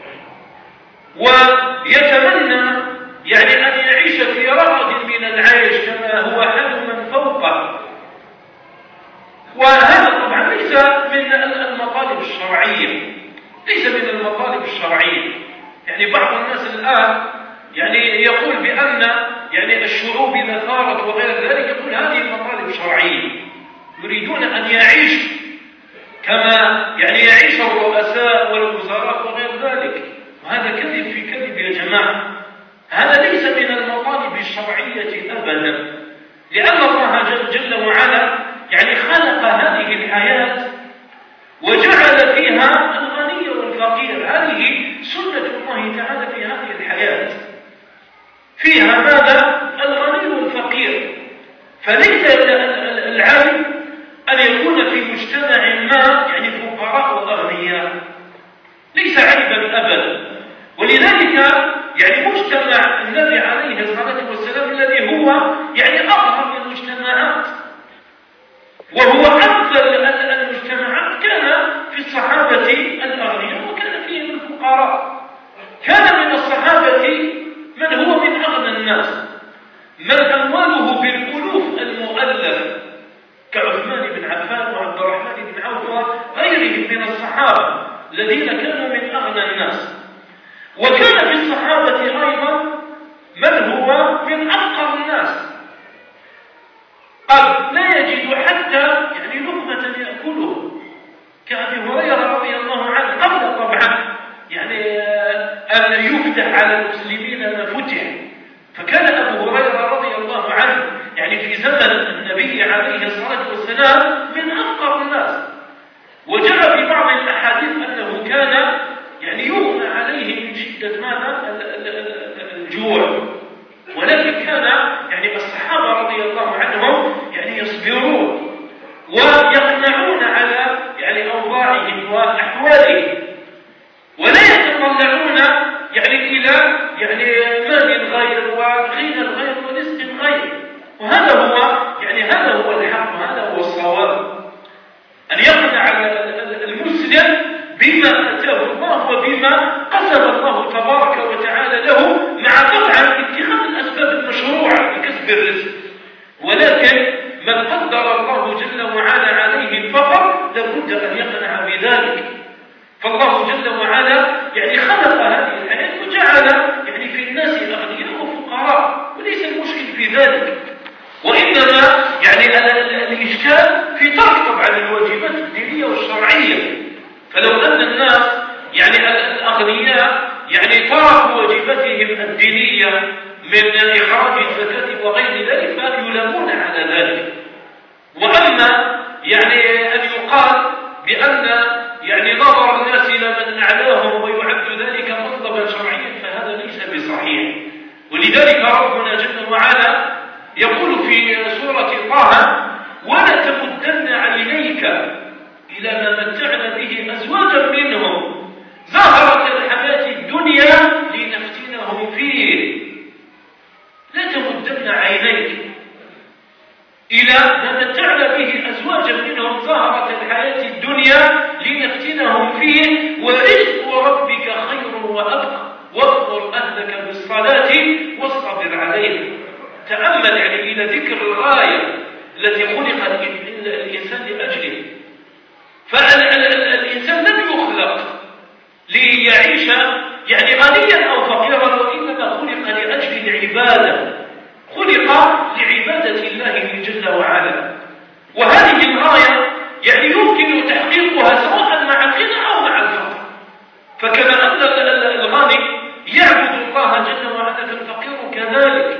ويتمنى يعني أن يعيش في رغد من العيش كما هو حال من فوقه. وهذا طبعا ليس من المطالب الشرعية ليس من المطالب الشرعية. يعني بعض الناس الآن يعني يقول بأن يعني الشعوب إذا ثارت وغير ذلك يقول هذه المطالب شرعية يريدون أن يعيش كما يعني يعيش الرؤساء والوزراء وغير ذلك. وهذا كذب في كذب يا جماعة. هذا ليس من المطالب الشرعية أبدا لأن الله جل, جل وعلا يعني خلق هذه الحياة وجعل فيها الغني والفقير. هذه سنة الله تعالى في هذه الحياة فيها ماذا؟ الغني والفقير. فليس العيب أن يكون في مجتمع ما يعني فقراء وأغنياء، ليس عيبا أبدا. ولذلك يعني مجتمع النبي عليه الصلاة والسلام الذي هو يعني أظهر المجتمعات وهو أفضل المجتمعات كان في الصحابة الأغنياء وكان فيهم الفقراء. كان من الصحابة من هو من أغنى الناس، من أمواله بالألوف المؤلفة كعثمان بن عفان وعبد الرحمن بن عوف وغيرهم من الصحابة الذين كانوا من أغنى الناس. وكان في الصحابة أيضا من هو من أفقر الناس، قد لا يجد حتى يعني لقمة يأكله، كأبي هريرة رضي الله عنه قبل طبعا يعني أن يفتح على المسلمين ما فتح. فكان أبو هريرة رضي الله عنه يعني في زمن النبي عليه الصلاة والسلام من أفقر الناس. وجاء في بعض الأحاديث أنه كان يعني يغنى عليه من شدة ماذا الجوع، ولكن كان يعني الصحابة رضي الله عنهم يعني يصبرون ويقنعون على يعني أوضاعهم وأحوالهم، ولا يتطلعون يعني إلى يعني مال الغير وغنى الغير ورزق الغير. وهذا هو يعني هذا هو الحق وهذا هو الصواب، أن يقنع المسلم بما أتاه الله وبما قسم الله تبارك وتعالى له، مع طبعا اتخاذ الأسباب المشروعة لكسب الرزق. ولكن من قدر الله جل وعلا عليه الفقر لابد أن يقنع بذلك. فالله جل وعلا يعني خلق هذه الحياة وجعل يعني في الناس أغنياء وفقراء، وليس المشكل في ذلك، وإنما يعني الإشكال في ترك طبعا الواجبات الدينية والشرعية. فلو أن الناس يعني الأغنياء يعني تركوا واجباتهم الدينية من إخراج الزكاة وغير ذلك فيلامون على ذلك. وأما يعني أن يقال بأن يعني نظر الناس إلى من أعلاهم ويعد ذلك مطلبا شرعيا فهذا ليس بصحيح. ولذلك ربنا جل وعلا يقول في سورة طه: ولا تمدن عينيك إلى ما متعنا به أزواجا منهم زهرة الحياة الدنيا لنفتنهم فيه. لا تمدن عينيك إلى ما متعنا به أزواجا منهم زهرة الحياة الدنيا لنفتنهم فيه ورزق ربك خير وأبقى واذكر أهلك بالصلاة واصطبر عليها. تأمل يعني إلى ذكر الغاية التي خلق الإنسان لأجله. فالإنسان لم يخلق ليعيش يعني غنيا أو فقيرا، وإنما خلق لأجل العبادة، خلق لعبادة الله جل وعلا. وهذه الغاية يعني يمكن تحقيقها سواء مع الغنى أو مع الفقر. فكما أن الغني يعبد الله جل وعلا فالفقير كذلك.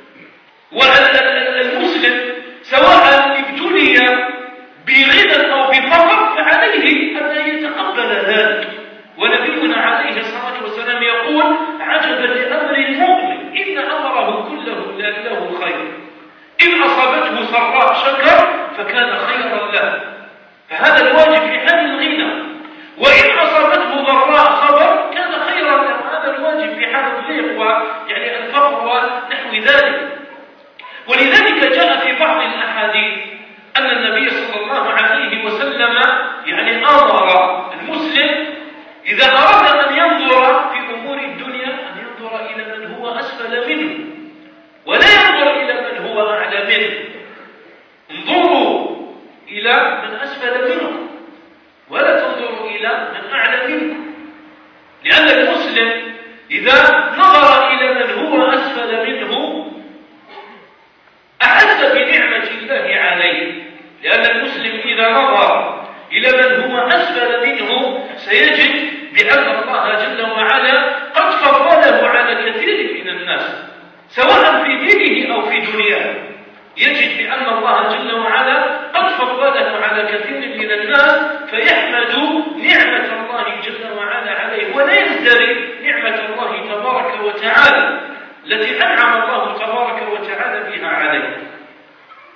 والمسلم سواء ابتلي بغنى أو بفقر فعليه أن يتقبل ذلك. ونبينا عليه الصلاة والسلام يقول: عجبا لأمر المؤمن إن أمره كله له خير، إن أصابته سراء شكر فكان خيرا له، فهذا الواجب في حال الغنى. وإن أصابته ضراء صبر كان خيرا له، هذا الواجب في حال الضيق ويعني الفقر ونحو ذلك. ولذلك جاء في بعض الأحاديث أن النبي صلى الله عليه وسلم يعني أمر المسلم إذا أراد أن ينظر في أمور الدنيا أن ينظر إلى من هو أسفل منه ولا ينظر إلى من هو أعلى منه. انظروا إلى من أسفل منكم ولا تنظروا إلى من أعلى منكم، لأن المسلم إذا نظر إلى من هو أسفل منه أحس بنعمة الله عليه. لأن المسلم إذا نظر إلى من هو أسفل منه سيجد بأن الله جل وعلا قد فضله على كثير من الناس سواء في دينه أو في دنياه. يجد بأن الله جل وعلا قد فضله على كثير من الناس فيحمد نعمة الله جل وعلا عليه ولا يزدري نعمة الله تبارك وتعالى التي أنعم الله تبارك وتعالى بها عليه.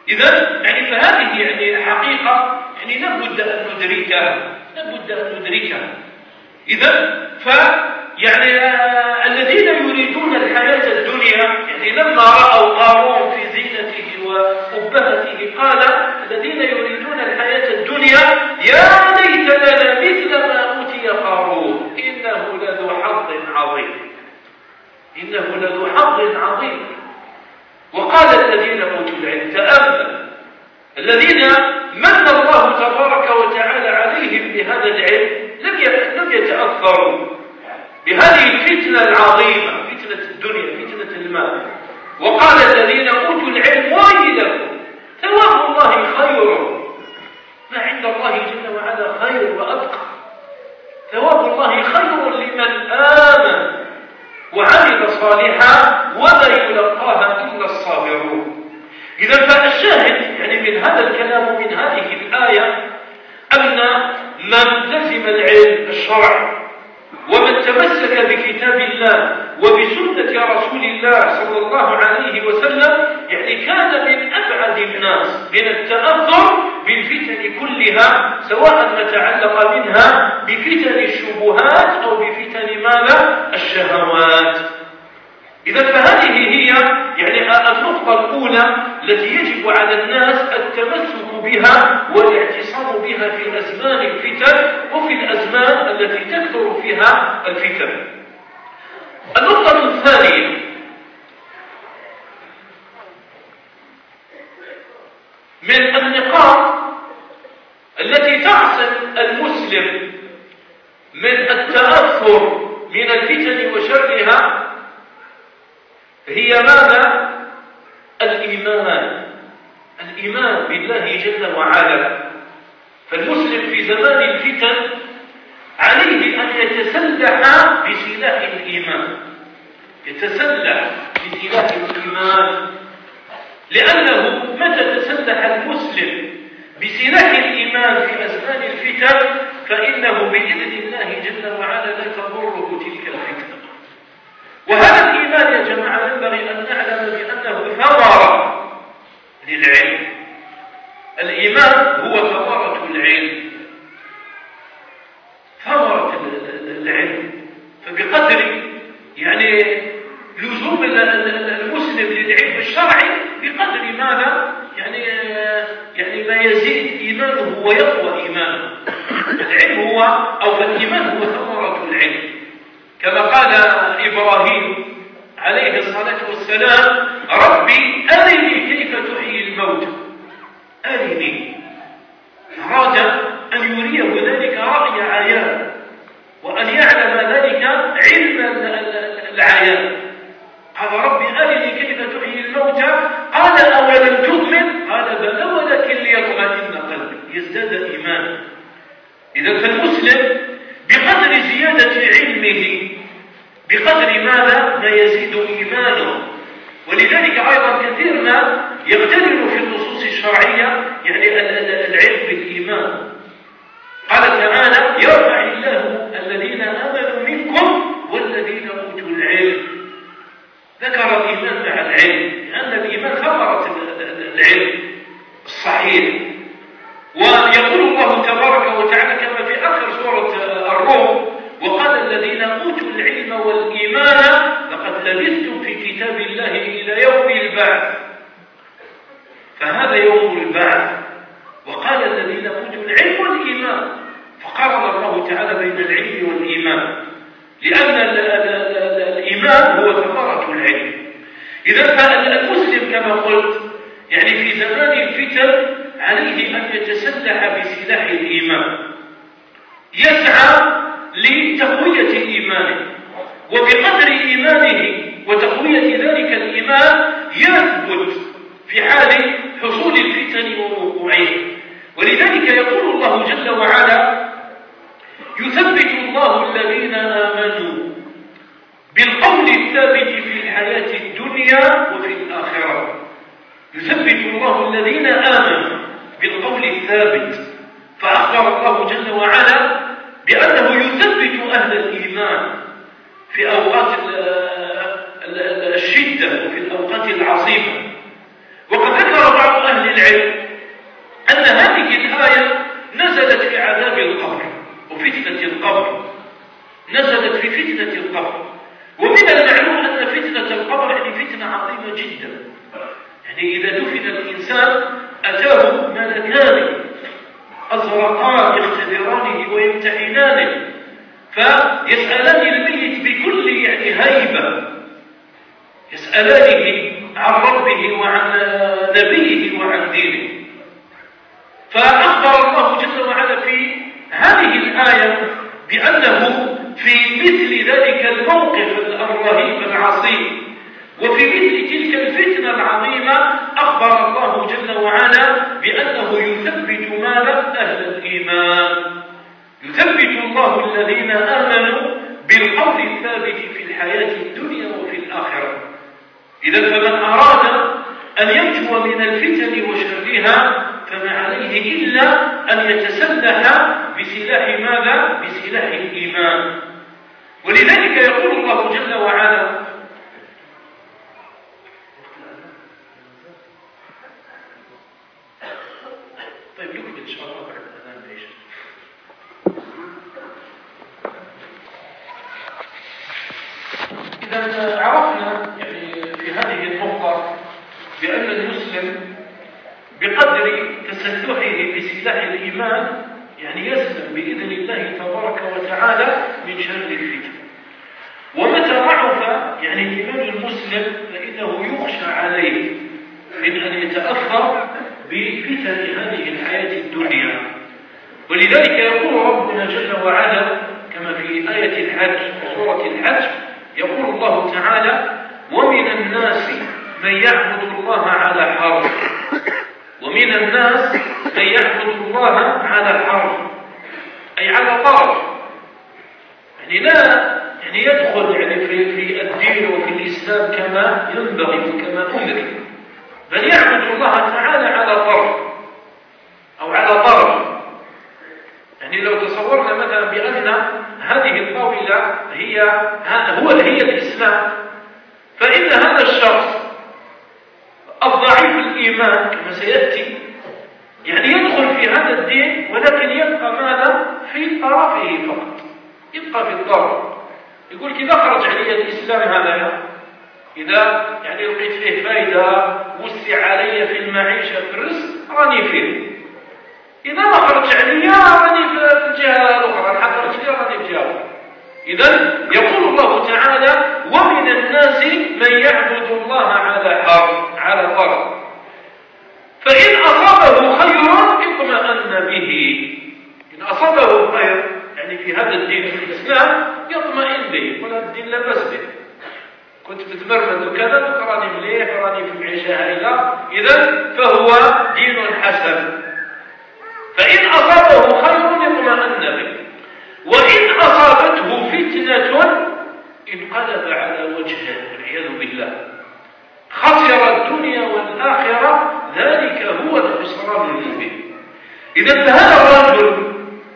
إذا يعني فهذه يعني حقيقة يعني لابد أن ندركها لابد أن ندركها إذا فيعني آه الذين يريدون الحياة الدنيا يعني لما رأوا قارون في زينته وأبهته قال الذين يريدون الحياة الدنيا يا ليت لنا مثل ما أوتي قارون إنه لذو حظ عظيم إنه لذو حظ عظيم. وقال الذين أوتوا العلم تأمل الذين من الله تبارك وتعالى عليهم بهذا العلم لم يتأثروا بهذه الفتنة العظيمة فتنة الدنيا فتنة المال. وقال الذين أوتوا العلم ويلكم ثواب الله خير ما عند الله جل وعلا خير وأبقى ثواب الله خير لمن آمن وعمل صالحا وما يلقاها إلا الصابرون. إذا فالشاهد يعني من هذا الكلام من هذه الآية أن من لزم العلم الشرعي ومن تمسك بكتاب الله وبسنة رسول الله صلى الله عليه وسلم يعني كان من أبعد الناس من التأثر بالفتن كلها سواء ما تعلق منها بفتن الشبهات أو بفتن ماذا الشهوات. إذا فهذه هي يعني النقطة الأولى التي يجب على الناس التمسك بها والاعتصام بها في أزمان الفتن وفي الأزمان التي تكثر فيها الفتن. النقطة الثانية من النقاط التي تعصم المسلم من التأثر من الفتن وشرها هي ماذا؟ الإيمان الإيمان بالله جل وعلا. فالمسلم في زمان الفتن عليه أن يتسلح بسلاح الإيمان يتسلح بسلاح الإيمان لأنه متى تسلح المسلم بسلاح الإيمان في أزمان الفتن فإنه بإذن الله جل وعلا لا تضره تلك الفتنة. وهذا الإيمان يا جماعة ينبغي أن نعلم بأنه ثمرة للعلم. الإيمان هو ثمرة العلم ثمرة العلم. فبقدر يعني لزوم المسلم للعلم الشرعي بقدر ماذا يعني يعني ما يزيد إيمانه ويقوى إيمانه. العلم هو أو فالإيمان هو ثمرة العلم كما قال إبراهيم عليه الصلاة والسلام ربي أرني كيف تحيي الموتى أرني. أراد أن يريه ذلك رأي عيان وأن يعلم ذلك علم العيان. قال ربي أرني كيف تحيي الموتى قال أولم تؤمن قال بلى ولكن ليطمئن قلبي يزداد إيمانا. إذا فالمسلم بقدر زيادة علمه بقدر ماذا ما يزيد إيمانه. ولذلك أيضا كثير ما يقترن في النصوص الشرعية يعني العلم بالإيمان. قال تعالى يرفع الله الذين آمنوا منكم والذين أوتوا العلم. ذكر الإيمان مع العلم لأن الإيمان ثمرة العلم الصحيح. ويقول الله تبارك وتعالى كما في آخر سورة الروم وقال الذين أوتوا العلم والإيمان لقد لبثتم في كتاب الله إلى يوم البعث. فهذا يوم البعث. وقال الذين أوتوا العلم والإيمان فقرر الله تعالى بين العلم والإيمان لأن الإيمان هو ثمرة العلم. إذا فالمسلم كما قلت يعني في زمان الفتن عليه أن يتسلح بسلاح الإيمان يسعى لتقوية إيمانه وبقدر إيمانه وتقوية ذلك الإيمان يثبت في حال حصول الفتن ووقوعه. ولذلك يقول الله جل وعلا يثبت الله الذين آمنوا بالقول الثابت في الحياة الدنيا وفي الآخرة. يثبت الله الذين آمنوا بالقول الثابت فأخبر الله جل وعلا بأنه يثبت أهل الإيمان في أوقات الشدة وفي الأوقات العصيبة. وقد ذكر بعض أهل العلم أن هذه الآية نزلت في عذاب القبر وفتنة القبر، نزلت في فتنة القبر. ومن المعلوم أن فتنة القبر يعني فتنة عظيمة جدا، يعني إذا دفن الإنسان أتاه ملكان أزرقان يختبرانه ويمتحنانه، فيسألان الميت بكل يعني هيبة، يسألانه عن ربه وعن نبيه وعن دينه. فأخبر الله جل وعلا في هذه الآية بأنه في مثل ذلك الموقف الرهيب العظيم وفي مثل تلك الفتنة العظيمة أخبر الله جل وعلا بأنه يثبت ماذا؟ أهل الإيمان. يثبت الله الذين آمنوا بالقول الثابت في الحياة الدنيا وفي الآخرة. إذا فمن أراد أن ينجو من الفتن وشرها فما عليه إلا أن يتسلح بسلاح ماذا؟ بسلاح الإيمان. ولذلك يقول الله جل وعلا: طيب نكمل إن شاء الله بعد الأذان العشاء. إذا عرفنا يعني في هذه النقطة بأن المسلم بقدر تسلحه بسلاح الإيمان يعني يسلم بإذن الله تبارك وتعالى من شر الفتن. ومتى ضعف يعني الإيمان المسلم فإنه يخشى عليه من أن يتأثر بفتن هذه الحياة الدنيا. ولذلك يقول ربنا جل وعلا كما في آية الحج سورة الحج، يقول الله تعالى: ومن الناس من يعبد الله على حرف. ومن الناس من يعبد الله على حرف، أي على طرف، يعني لا يعني يدخل يعني في, في الدين وفي الإسلام كما ينبغي وكما أمر، بل يعبد الله تعالى على طرف أو على طرف. يعني لو تصورنا مثلا بأن هذه الطاولة هي هو هي الإسلام، فإن هذا الشخص الضعيف الإيمان كما سيأتي يعني يدخل في هذا الدين ولكن يبقى ماذا؟ في طرفه فقط، يبقى في الطرف. يقول إذا خرج علي الإسلام هذا، إذا يعني لقيت فيه فائدة وسع علي في المعيشة في الرزق راني فيه، إذا ما خرج علي راني في الجهة الأخرى، انحدرت لي راني في جهة. إذا يقول الله تعالى: ومن الناس من يعبد الله على حرف، على طرف، فإن أصابه خير اطمأن به. إن أصابه خير يعني في هذا الدين في الإسلام يطمئن به، ولا الدين لا بأس به. كنت متمرد وكذا راني مليح وراني في معيشة هائلة، إذا فهو دين حسن. فإن أصابه خير اطمأن به، وإن أصابته فتنة انقلب على وجهه والعياذ بالله، خسر الدنيا والآخرة، ذلك هو الخسران المبين. إذا فهذا الرجل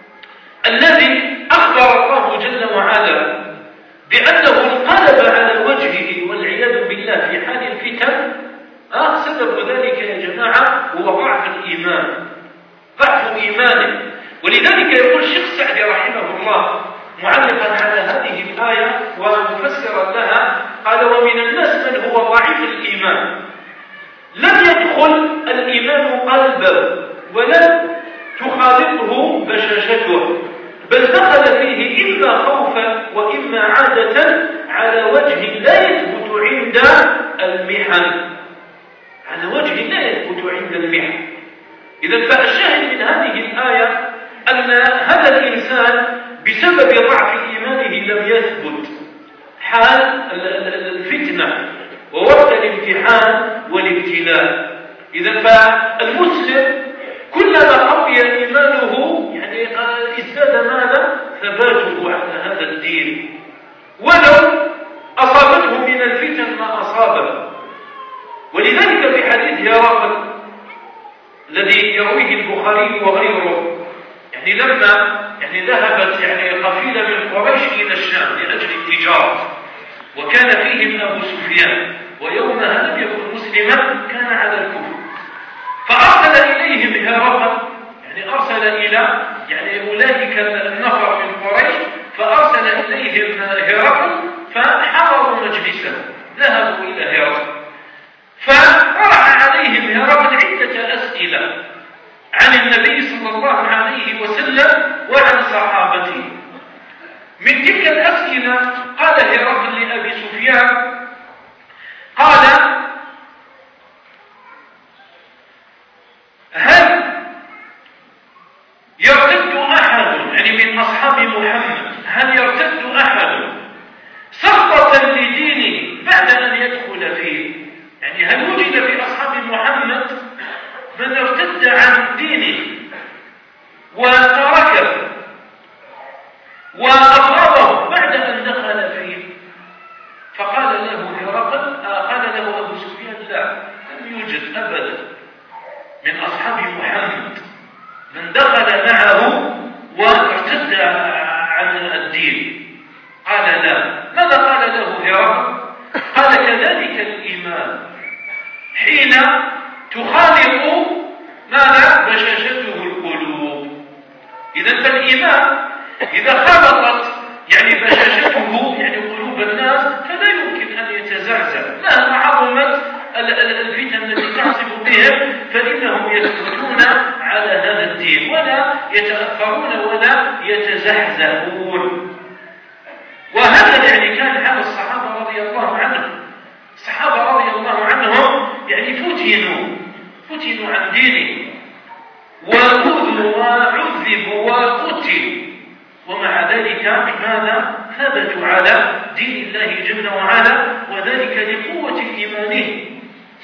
الذي أخبر الله جل وعلا بأنه انقلب على وجهه والعياذ بالله في حال الفتن، آه سبب ذلك يا جماعة هو ضعف الإيمان، ضعف إيمانه. ولذلك يقول الشيخ سعدي رحمه الله معلقا على هذه الآية ومفسرا لها، قال: ومن الناس من هو ضعيف الإيمان لم يدخل الإيمان قلبه ولم تخالطه بشاشته، بل دخل فيه إما خوفا وإما عادة على وجه لا يثبت عند المحن، على وجه لا يثبت عند المحن. إذا فالشاهد من هذه الآية أن هذا الإنسان بسبب ضعف إيمانه لم يثبت حال الفتنة ووقت الامتحان والابتلاء. إذا فالمسلم كلما قوي إيمانه يعني ازداد ماذا؟ ثباته على هذا الدين، ولو أصابته من الفتن ما أصابه. ولذلك في حديث هرقل الذي يرويه البخاري وغيره، يعني لما يعني ذهبت يعني قفيلة من قريش إلى الشام لأجل التجارة، وكان فيهم أبو سفيان، ويومها لم يكن مسلما، كان على الكفر، فأخذ هرقل فحضروا مجلسه، ذهبوا إلى هرقل فطرح عليهم هرقل عدة أسئلة عن النبي صلى الله عليه وسلم وعن صحابته. من تلك الأسئلة قال هرقل لأبي سفيان، قال: هل يرتد أحد، يعني من أصحاب محمد، هل يرتد أحد سخطة لدينه بعد أن يدخل فيه؟ يعني هل وجد في أصحاب محمد من ارتد عن دينه وتركه وأبغضه بعد أن دخل فيه؟ فقال له هرقل، قال له أبو سفيان: لا، لم يوجد أبدا من أصحاب محمد من دخل معه وارتد عن الدين. قال: لا. ماذا قال له هرقل؟ قال: كذلك الإيمان حين تخالط ماذا؟ بشاشته القلوب. إذا فالإيمان إذا خالطت يعني بشاشته يعني قلوب الناس فلا يمكن أن يتزعزع مهما عظمت الفتن التي تعصف بهم، فإنهم يثبتون على هذا الدين ولا يتأثرون ولا يتزحزحون. وهذا يعني كان حال الصحابة رضي الله عنهم. الصحابة رضي الله عنهم يعني فتنوا فتنوا عن دينه وأذوا وعذبوا وقتلوا، ومع ذلك ماذا؟ ثبتوا على دين الله جل وعلا، وذلك لقوة إيمانهم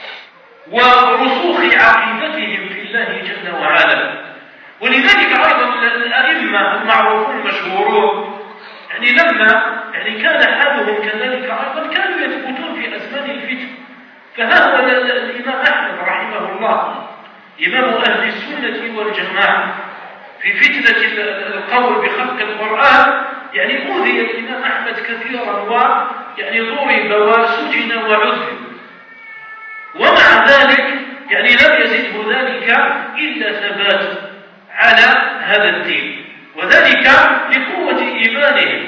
ورسوخ عقيدتهم في الله جل وعلا. ولذلك أيضا الأئمة المعروفون المشهورون يعني لما يعني كان حالهم كذلك أيضا كانوا يثبتون في أزمان الفتن. فها هو الإمام أحمد رحمه الله إمام أهل السنة والجماعة في فتنة القول بخلق القرآن، يعني أوذي الإمام أحمد كثيرا ويعني ضرب وسجن وعذب، ومع ذلك يعني لم يزده ذلك إلا ثبات على هذا الدين، وذلك لقوة إيمانه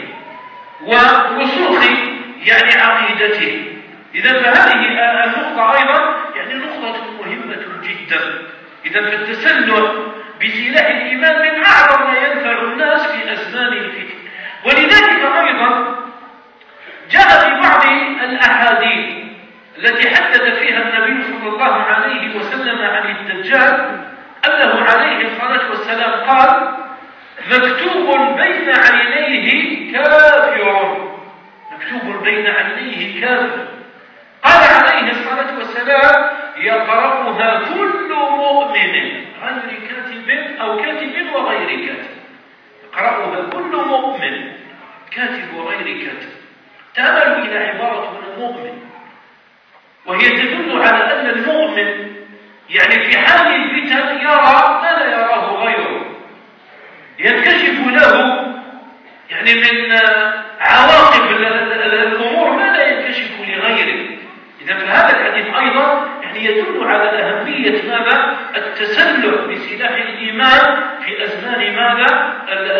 ورسوخ يعني عقيدته. إذا فهذه النقطة أيضا يعني نقطة مهمة جدا. إذا فالتسلح بسلاح الإيمان من أعظم ما ينفع الناس في أزمان الفتن. ولذلك أيضا جاء في بعض الأحاديث التي حدث فيها النبي صلى الله عليه وسلم عن الدجال أنه عليه الصلاة والسلام قال: مكتوب بين عينيه كافر، مكتوب بين عينيه كافر. قال عليه الصلاة والسلام: يقرأها كل مؤمن غير كاتب أو كاتب وغير كاتب، يقرأها كل مؤمن كاتب وغير كاتب. تأملوا إلى عبارة المؤمن، وهي تدل على أن المؤمن يعني في حال الفتن يرى ما لا يراه غيره، ينكشف له يعني من عواقب الأمور ما لا ينكشف لغيره. إذا فهذا الحديث أيضا يعني يدل على أهمية ماذا؟ التسلح بسلاح الإيمان في أزمان ماذا؟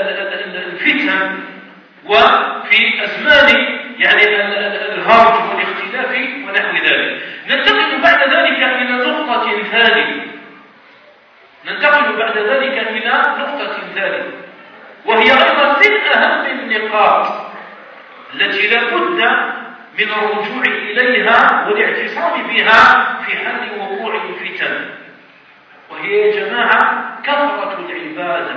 الفتن وفي أزمان يعني الهرج والاختلاف ونحو ذلك. ننتقل بعد ذلك إلى نقطة ثانية ننتقل بعد ذلك إلى نقطة ثانية وهي أيضا من أهم النقاط التي لا بد من الرجوع إليها والاعتصام بها في حل وقوع الفتن، وهي يا جماعة كثرة العبادة.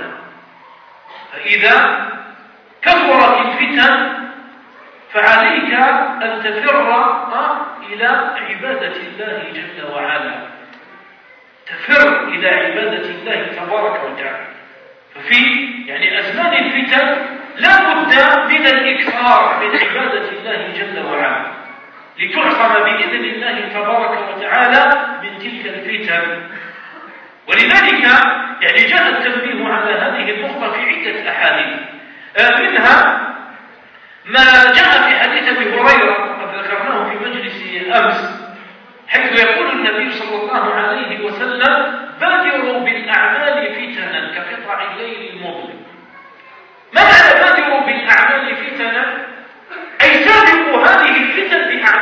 فإذا كثرت الفتن فعليك أن تفر إلى عبادة الله جل وعلا، تفر إلى عبادة الله تبارك وتعالى. ففي يعني أزمان الفتن لا بد من الإكثار من عبادة الله جل وعلا لتعصم بإذن الله تبارك وتعالى من تلك الفتن. ولذلك يعني جاء التنبيه على هذه النقطة في عدة أحاديث، منها ما جاء في حديث أبي هريرة قد ذكرناه في مجلس أمس، حيث يقول النبي صلى الله عليه وسلم: بادروا بالأعمال فتنا كقطع الليل المظلم. ما معنى بادروا بالأعمال فتنا؟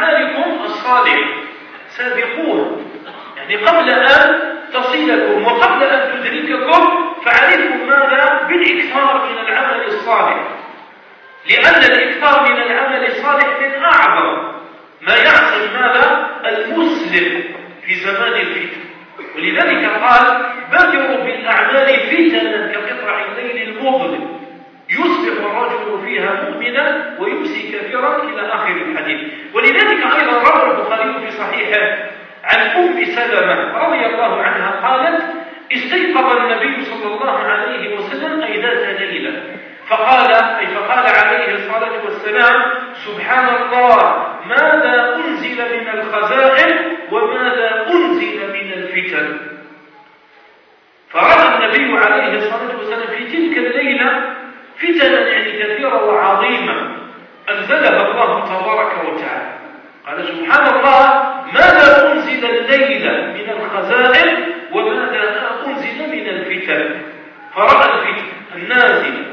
أعمالكم الصالحة، سابقون، يعني قبل أن تصلكم وقبل أن تدرككم فعليكم ماذا؟ بالإكثار من العمل الصالح، لأن الإكثار من العمل الصالح من أعظم ما يحصل ماذا؟ المسلم في زمان الفتن. ولذلك قال بادروا بالأعمال فتنا كقطع الليل المظلم يصبح الرجل فيها مؤمنا ويمسي كافرا إلى آخر الحديث. ولذلك أيضا روى البخاري في صحيحه عن أم سلمة رضي الله عنها قالت استيقظ النبي صلى الله عليه وسلم أي ذات ليلة فقال أي فقال عليه الصلاة والسلام سبحان الله ماذا أنزل من الخزائن وماذا أنزل من الفتن. فرأى النبي عليه الصلاة والسلام في تلك الليلة فتنا يعني كثيرة وعظيمة أنزلها الله تبارك وتعالى. قال سبحان الله ماذا أنزل الليلة من الخزائن وماذا أنزل من الفتن. فرأى الفتن النازلة.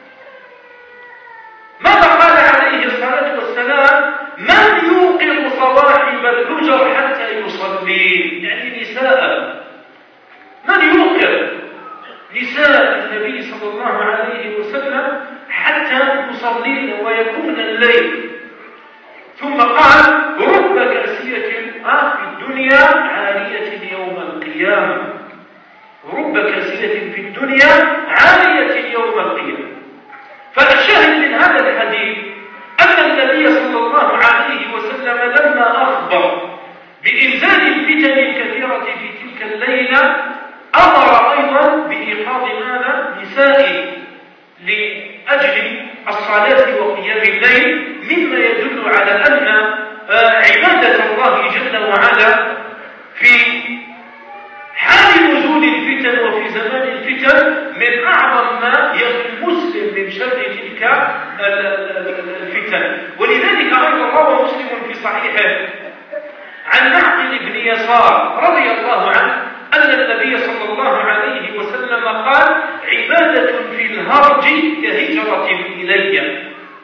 ماذا قال عليه الصلاة والسلام من يوقظ صواحب الحجر حتى يصلين، يعني نساء، من يوقظ نساء النبي صلى الله عليه وسلم حتى يصلين ويكون الليل. ثم قال رب كاسية في الدنيا عالية يوم القيامة، رب كاسية في الدنيا عالية يوم القيامة. فالشاهد من هذا الحديث أن النبي صلى الله عليه وسلم لما أخبر بإنزال الفتن الكثيرة في تلك الليلة أمر أيضا بإيقاظ ماذا؟ نسائه لأجل الصلاة وقيام الليل، مما يدل على أن عبادة الله جل وعلا في حال نزول الفتن وفي زمان الفتن من أعظم ما يخفي المسلم من شر تلك الفتن. ولذلك أيضا روى مسلم في صحيحه عن معقل بن يسار رضي الله عنه أن النبي صلى الله عليه وسلم قال عبادة في الهرج كهجرة إلي.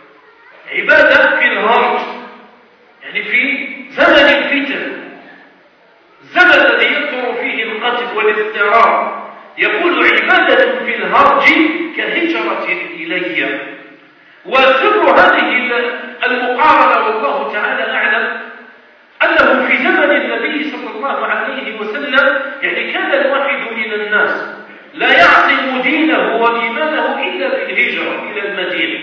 عبادة في الهرج يعني في زمن الفتن، الزمن الذي يكثر فيه القتل والاضطراب، يقول عبادة في الهرج كهجرة إلي. وسر هذه المقارنة والله تعالى أعلم أنه في زمن النبي صلى الله عليه وسلم يعني كان الواحد من الناس لا يعصم دينه وإيمانه إلا بالهجرة إلى المدينة،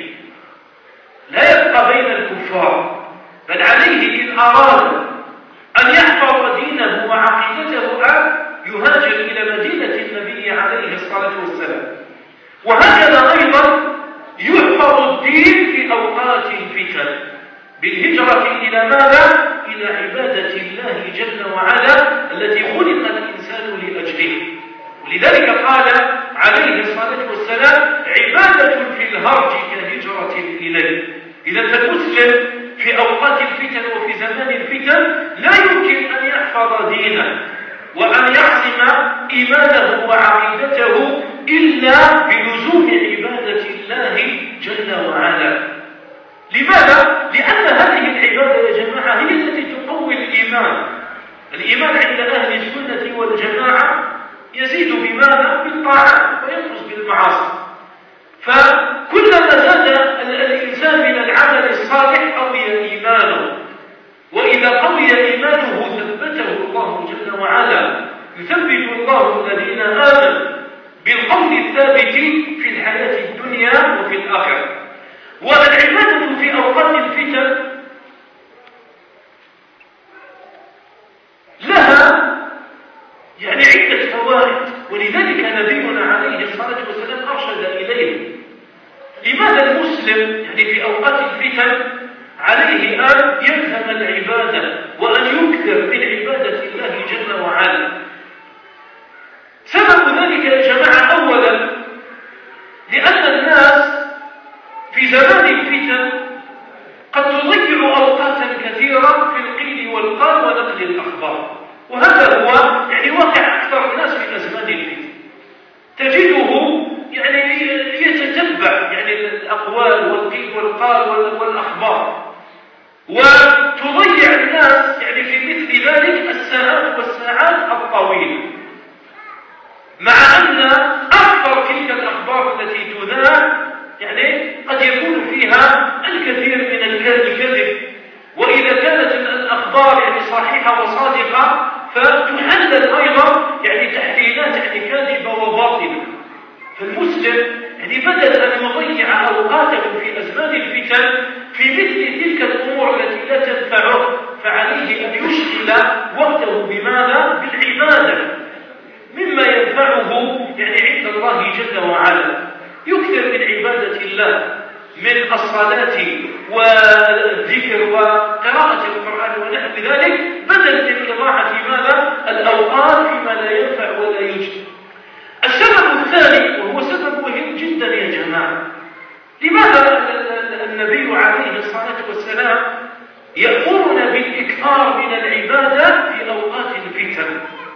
لا يبقى بين الكفار، بل عليه إن أراد أن يحفظ دينه وعقيدته أن يهاجر إلى مدينة النبي عليه الصلاة والسلام. وهكذا أيضا يحفظ الدين في أوقات الفتن بالهجرة إلى ماذا؟ إلى عبادة الله جل وعلا التي خلق الإنسان لأجله. ولذلك قال عليه الصلاة والسلام عبادة في الهرج كهجرة إليه. إذا فالمسلم في أوقات الفتن وفي زمان الفتن لا يمكن أن يحفظ دينه وأن يعصم إيمانه وعقيدته إلا بلزوم عبادة الله جل وعلا. لماذا؟ لأن هذه العبادة يا جماعة هي التي تقوي الإيمان. الإيمان عند أهل السنة والجماعة يزيد بماذا؟ بالطاعات وينقص بالمعاصي. فكلما زاد الإنسان من العمل الصالح قوي إيمانه، وإذا قوي إيمانه ثبته الله جل وعلا. يثبت الله الذين آمنوا بالقول الثابت في الحياة الدنيا وفي الآخرة. والعبادة في أوقات الفتن لها يعني عدة فوائد، ولذلك نبينا عليه الصلاة والسلام أرشد إليه. لماذا المسلم يعني في أوقات الفتن عليه أن يلزم العبادة وأن يكثر من عبادة الله جل وعلا؟ سبب ذلك يا جماعة أولا لأن الناس في زمان الفتن قد تضيع أوقاتا كثيرة في القيل والقال ونقل الأخبار، وهذا هو يعني واقع أكثر الناس في أزمان الفتن. تجده يعني يتتبع يعني الأقوال والقيل والقال والأخبار، وتضيع قد يكون فيها الكثير من الكذب، وإذا كانت الأخبار يعني صحيحة وصادقة فتحلل أيضا يعني تحليلات يعني كاذبة وباطلة. فالمسلم يعني بدل أن يضيع أوقاته في أزمان الفتن في مثل تلك الأمور التي لا تنفعه، فعليه أن يشغل وقته بماذا؟ بالعبادة، مما ينفعه يعني عند الله جل وعلا. يكثر من عبادة الله، من الصلاة والذكر وقراءة القرآن ونحو ذلك، بدل من إضاعة ماذا؟ الأوقات فيما لا ينفع ولا يجدي. السبب الثاني وهو سبب مهم جدا يا جماعة، لماذا النبي عليه الصلاة والسلام يأمرنا بالإكثار من العبادة في أوقات الفتن؟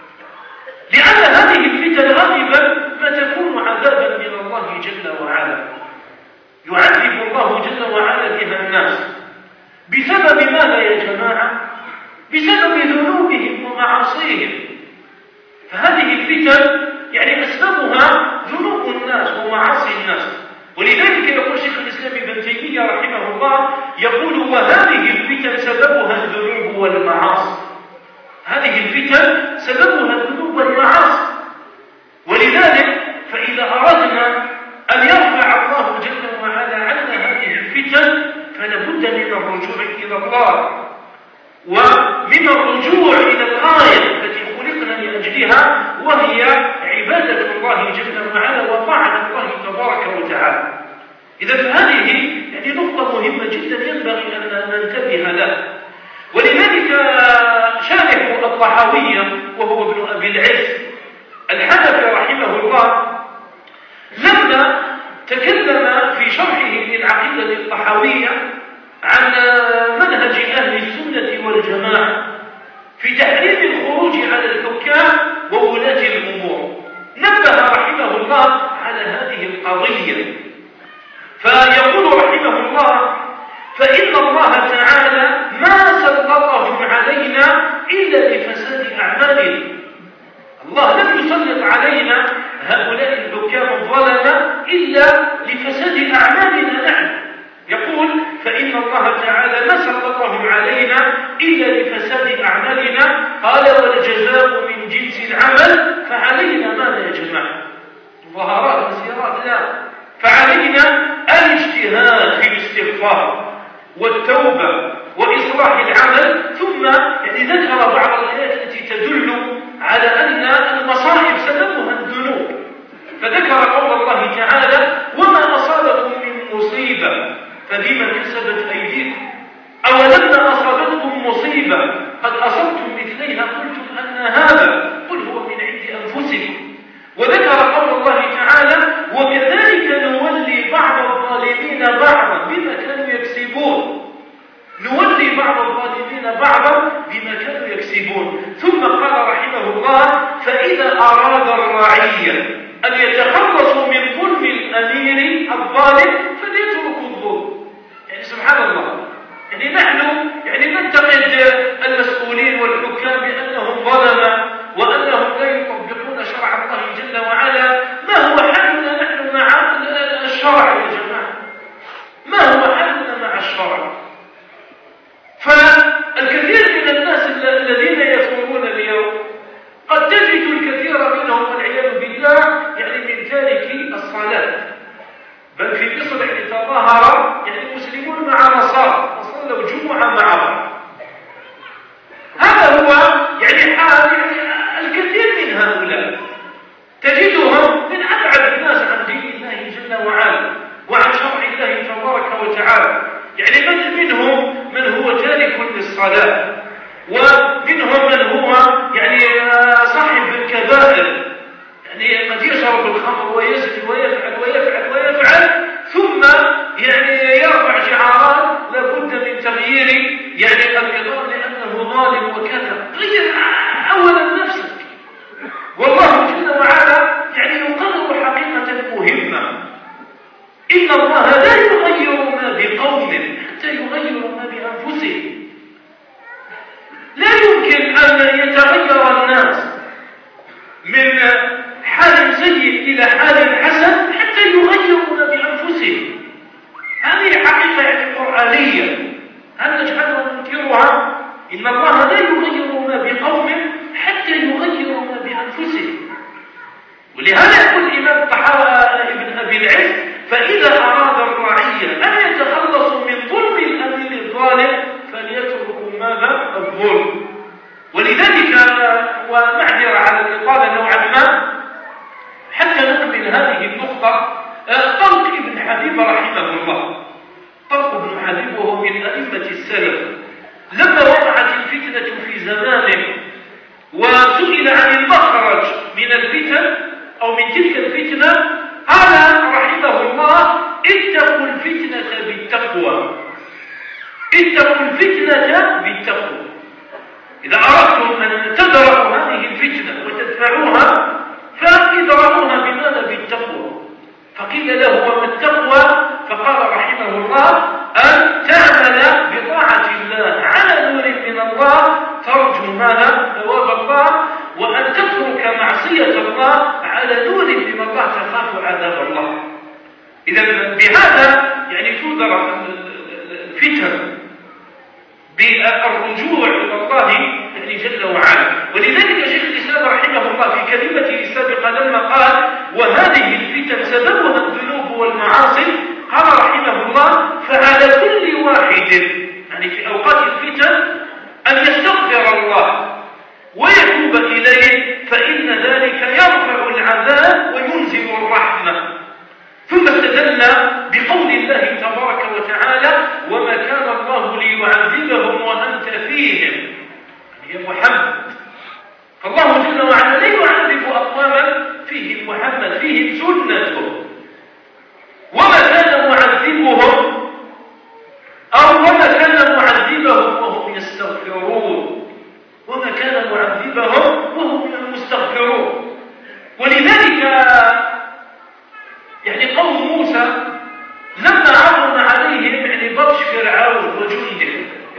لأن هذه الفتن غالبا ما تكون عذابا من الله جل وعلا، يعذب الله جل وعلا بها الناس بسبب ماذا يا جماعة؟ بسبب ذنوبهم ومعاصيهم. فهذه الفتن يعني أسبابها ذنوب الناس ومعاصي الناس، ولذلك يقول شيخ الإسلام ابن تيمية رحمه الله يقول: وهذه الفتن سببها الذنوب والمعاصي. هذه الفتن سببها الذنوب والمعاصي، ولذلك فإذا أردنا أن يرفع الله جل وعلا عنا هذه الفتن فلا بد من الرجوع إلى الله، ومن الرجوع إلى الغاية التي خلقنا لأجلها، وهي عبادة الله جل وعلا وطاعة الله تبارك وتعالى. إذا فهذه يعني نقطة مهمة جدا ينبغي أن ننتبه لها. ولذلك شارح الطحاوية وهو ابن أبي العز الحنفي رحمه الله لما تكلم في شرحه للعقيدة الطحاوية عن منهج أهل السنة والجماعة في تحريم الخروج على الحكام وولاة الأمور، نبه رحمه الله على هذه القضية، فيقول رحمه الله: فإن الله تعالى ما سلطهم علينا إلا لفساد أعمالنا. الله لم يسلط علينا هؤلاء الحكام الظلمة إلا لفساد أعمالنا نحن. يقول: فإن الله تعالى ما سلطهم علينا إلا لفساد أعمالنا. قال: والجزاء من جنس العمل، فعلينا ماذا يا جماعة؟ ظهرات مسيرات؟ لا، فعلينا الاجتهاد في الاستغفار والتوبة وإصلاح العمل. ثم يعني ذكر بعض الآيات التي تدل على أن المصائب سببها الذنوب، فذكر قول الله تعالى: وما أصابكم من مصيبة فبما كسبت أيديكم أولما أصابتكم مصيبة قد أصبتم مثليها قلتم أن هذا قل هو من عند أنفسكم. وذكر قول الله تعالى: وكذلك نولي بعض الظالمين بعضا بما كانوا يكسبون. نولي بعض الظالمين بعضا بما كانوا يكسبون. ثم قال رحمه الله: فإذا أراد الرعية أن يتخلصوا من ظلم الأمير الظالم فليتركوا الظلم. يعني سبحان الله، يعني نحن يعني ننتقد المسؤولين والحكام بأنهم ظلمة وأنهم لا يطبقون شرع الله جل وعلا. ما هو حلنا نحن مع الشرع يا جماعة؟ ما هو حلنا مع الشرع؟ فالكثير من الناس الذين يثورون اليوم قد تجد الكثير منهم والعياذ بالله يعني من تاركي الصلاة، بل في مصر يعني تظاهر يعني مسلمون مع نصارى وصلوا جمعة مع بعض. هذا هو يعني حال يعني الكثير من هؤلاء تجدهم من أبعد الناس عن دين الله جل وعلا وعن شرع الله تبارك وتعالى. يعني من منهم من هو تارك للصلاة، ومنهم من هو يعني صاحب الكبائر، يعني قد يشرب الخمر ويزني ويفعل ويفعل ويفعل ثم يعني يرفع شعارات لابد من تغيير يعني القضاء لأنه ظالم وكذا. غير أولا نفسك، والله جل وعلا يعني يقرر حقيقة مهمة: إن الله لا يغير ما بقوم حتى يغيروا ما بأنفسهم. لا يمكن أن يتغير الناس من حال سيء إلى حال حسن حتى يغيروا ما بأنفسهم. حالية، هل نجحلها ننكرها؟ إن الله لا يغير ما بقوم حتى يغيروا ما بأنفسهم. ولهذا يقول الإمام الطحاوي ابن أبي العز: فإذا أراد الرعية أن يتخلصوا من ظلم الأمير الظالم فليتركوا ماذا؟ الظلم. ولذلك ومعذرة على الإطالة نوعا ما حتى نكمل هذه النقطة، طلق بن حبيب رحمه الله، طلق بن حبيب وهو من أئمة السلف، لما وقعت الفتنة في زمانه وسئل عن المخرج من الفتن أو من تلك الفتنة قال رحمه الله: اتقوا الفتنة بالتقوى، اتقوا الفتنة بالتقوى. إذا أردتم أن تدرأوا هذه الفتنة وتدفعوها فادرأوها بماذا؟ بالتقوى. فقيل له: وما التقوى؟ فقال رحمه الله: أن تعمل بطاعة الله على نور من الله ترجو ماذا؟ ثواب الله، وأن تترك معصية الله على نور من الله تخاف عذاب الله. إذا بهذا يعني تدرأ الفتن بالرجوع إلى الله يعني جل وعلا. ولذلك شيخ الإسلام رحمه الله في كلمته السابقة لما قال: وهذه الفتن سببها الذنوب والمعاصي، قال رحمه الله: فعلى كل واحد يعني في أوقات الفتن أن يستغفر الله ويتوب إليه، فإن ذلك يرفع العذاب وينزل الرحمة. ثم استدل بقول الله تبارك وتعالى: وما كان الله ليعذبهم وأنت فيهم، يا محمد. فالله جل وعلا لا يعذب أقواما فيهم محمد، فيهم سنته. وما كان معذبهم أو وما كان معذبهم وهم يستغفرون، وما كان معذبهم وهم المستغفرون. ولذلك يعني قوم موسى لما عظم عليهم يعني بطش فرعون وجنده،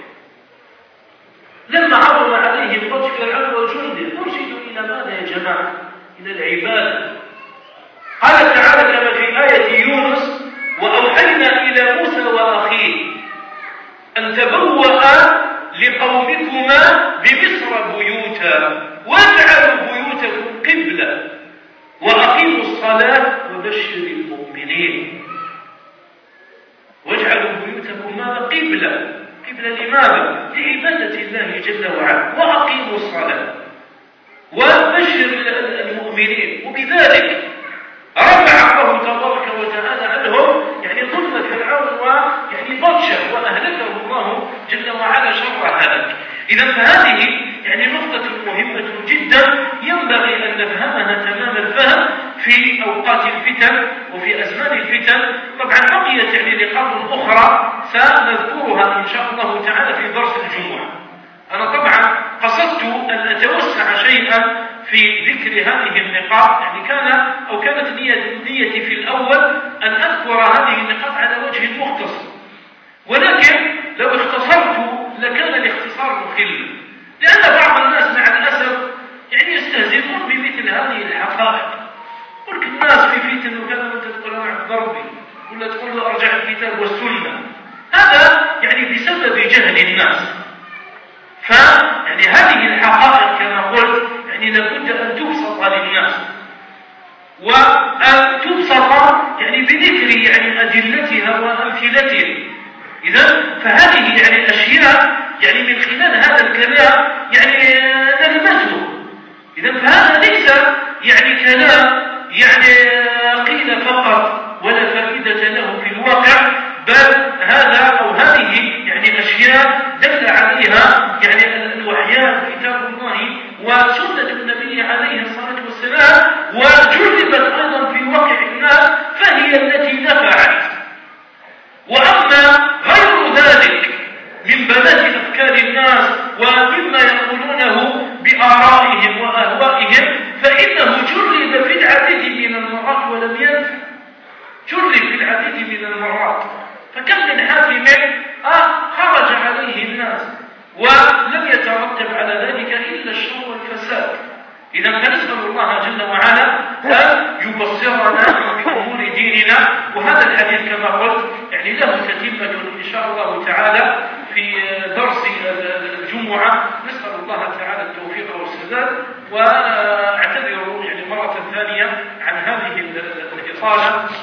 لما عظم عليهم بطش فرعون وجنده ارشدوا إلى ماذا يا جماعة؟ إلى العبادة. قال تعالى كما في آية يونس: وأوحينا إلى موسى وأخيه أن تبوأ لقومكما بمصر بيوتا واجعلوا بيوتكم قبلة وأقيموا الصلاة وبشر المؤمنين. واجعلوا بيوتكم ماذا؟ قبلة. قبلة لماذا؟ لعبادة الله جل وعلا. وأقيموا الصلاة وبشر المؤمنين. وبذلك رفع الله تبارك وتعالى عنهم يعني ظلم فرعون ويعني بطشه وأهلكه الله جل وعلا شر هذا. إذا فهذه يعني نقطة مهمة جدا ينبغي أن نفهمها تمام الفهم في أوقات الفتن وفي أزمان الفتن. طبعا بقيت يعني نقاط أخرى سنذكرها إن شاء الله تعالى في درس الجمعة. أنا طبعا قصدت أن أتوسع شيئا في ذكر هذه النقاط، يعني كان أو كانت نيتي في الأول أن أذكر هذه النقاط على وجه مختصر، ولكن لو اختصرت لكان الاختصار مخل، لأن بعض الناس مع الأسف يعني يستهزئون بمثل هذه الحقائق. قلت الناس في فتن وكذا وانت تقول أنا عبد ضربي ولا تقول له أرجع الكتاب والسنة، هذا يعني بسبب جهل الناس. فيعني هذه الحقائق كما قلت يعني لابد أن تبسط للناس وأن تبسط يعني بذكر يعني أدلتها وأمثلتها. إذا فهذه يعني أشياء يعني من خلال هذا الكلام يعني نلمسه. إذا فهذا ليس يعني كلام يعني قيل فقط ولا فائدة له في الواقع، بل هذا أو هذه يعني أشياء دل عليها يعني الوحيان كتاب الله وسنة النبي عليه الصلاة والسلام، وجربت أيضا في واقع الناس فهي التي نفعت. وأما غير ذلك من بنات أفكار الناس ومما يقولونه بآرائهم وأهوائهم فإنه جرب في العديد من المرات ولم ينفع، جرب في العديد من المرات. فكم من حاكم آه خرج عليه الناس ولم يترتب على ذلك إلا الشر والفساد. إذا فنسأل الله جل وعلا أن يبصرنا بأمور ديننا. وهذا الحديث كما قلت يعني له تتمة إن شاء الله تعالى في درس الجمعة. نسأل الله تعالى التوفيق والسداد، وأعتذر يعني مرة ثانية عن هذه الإطالة.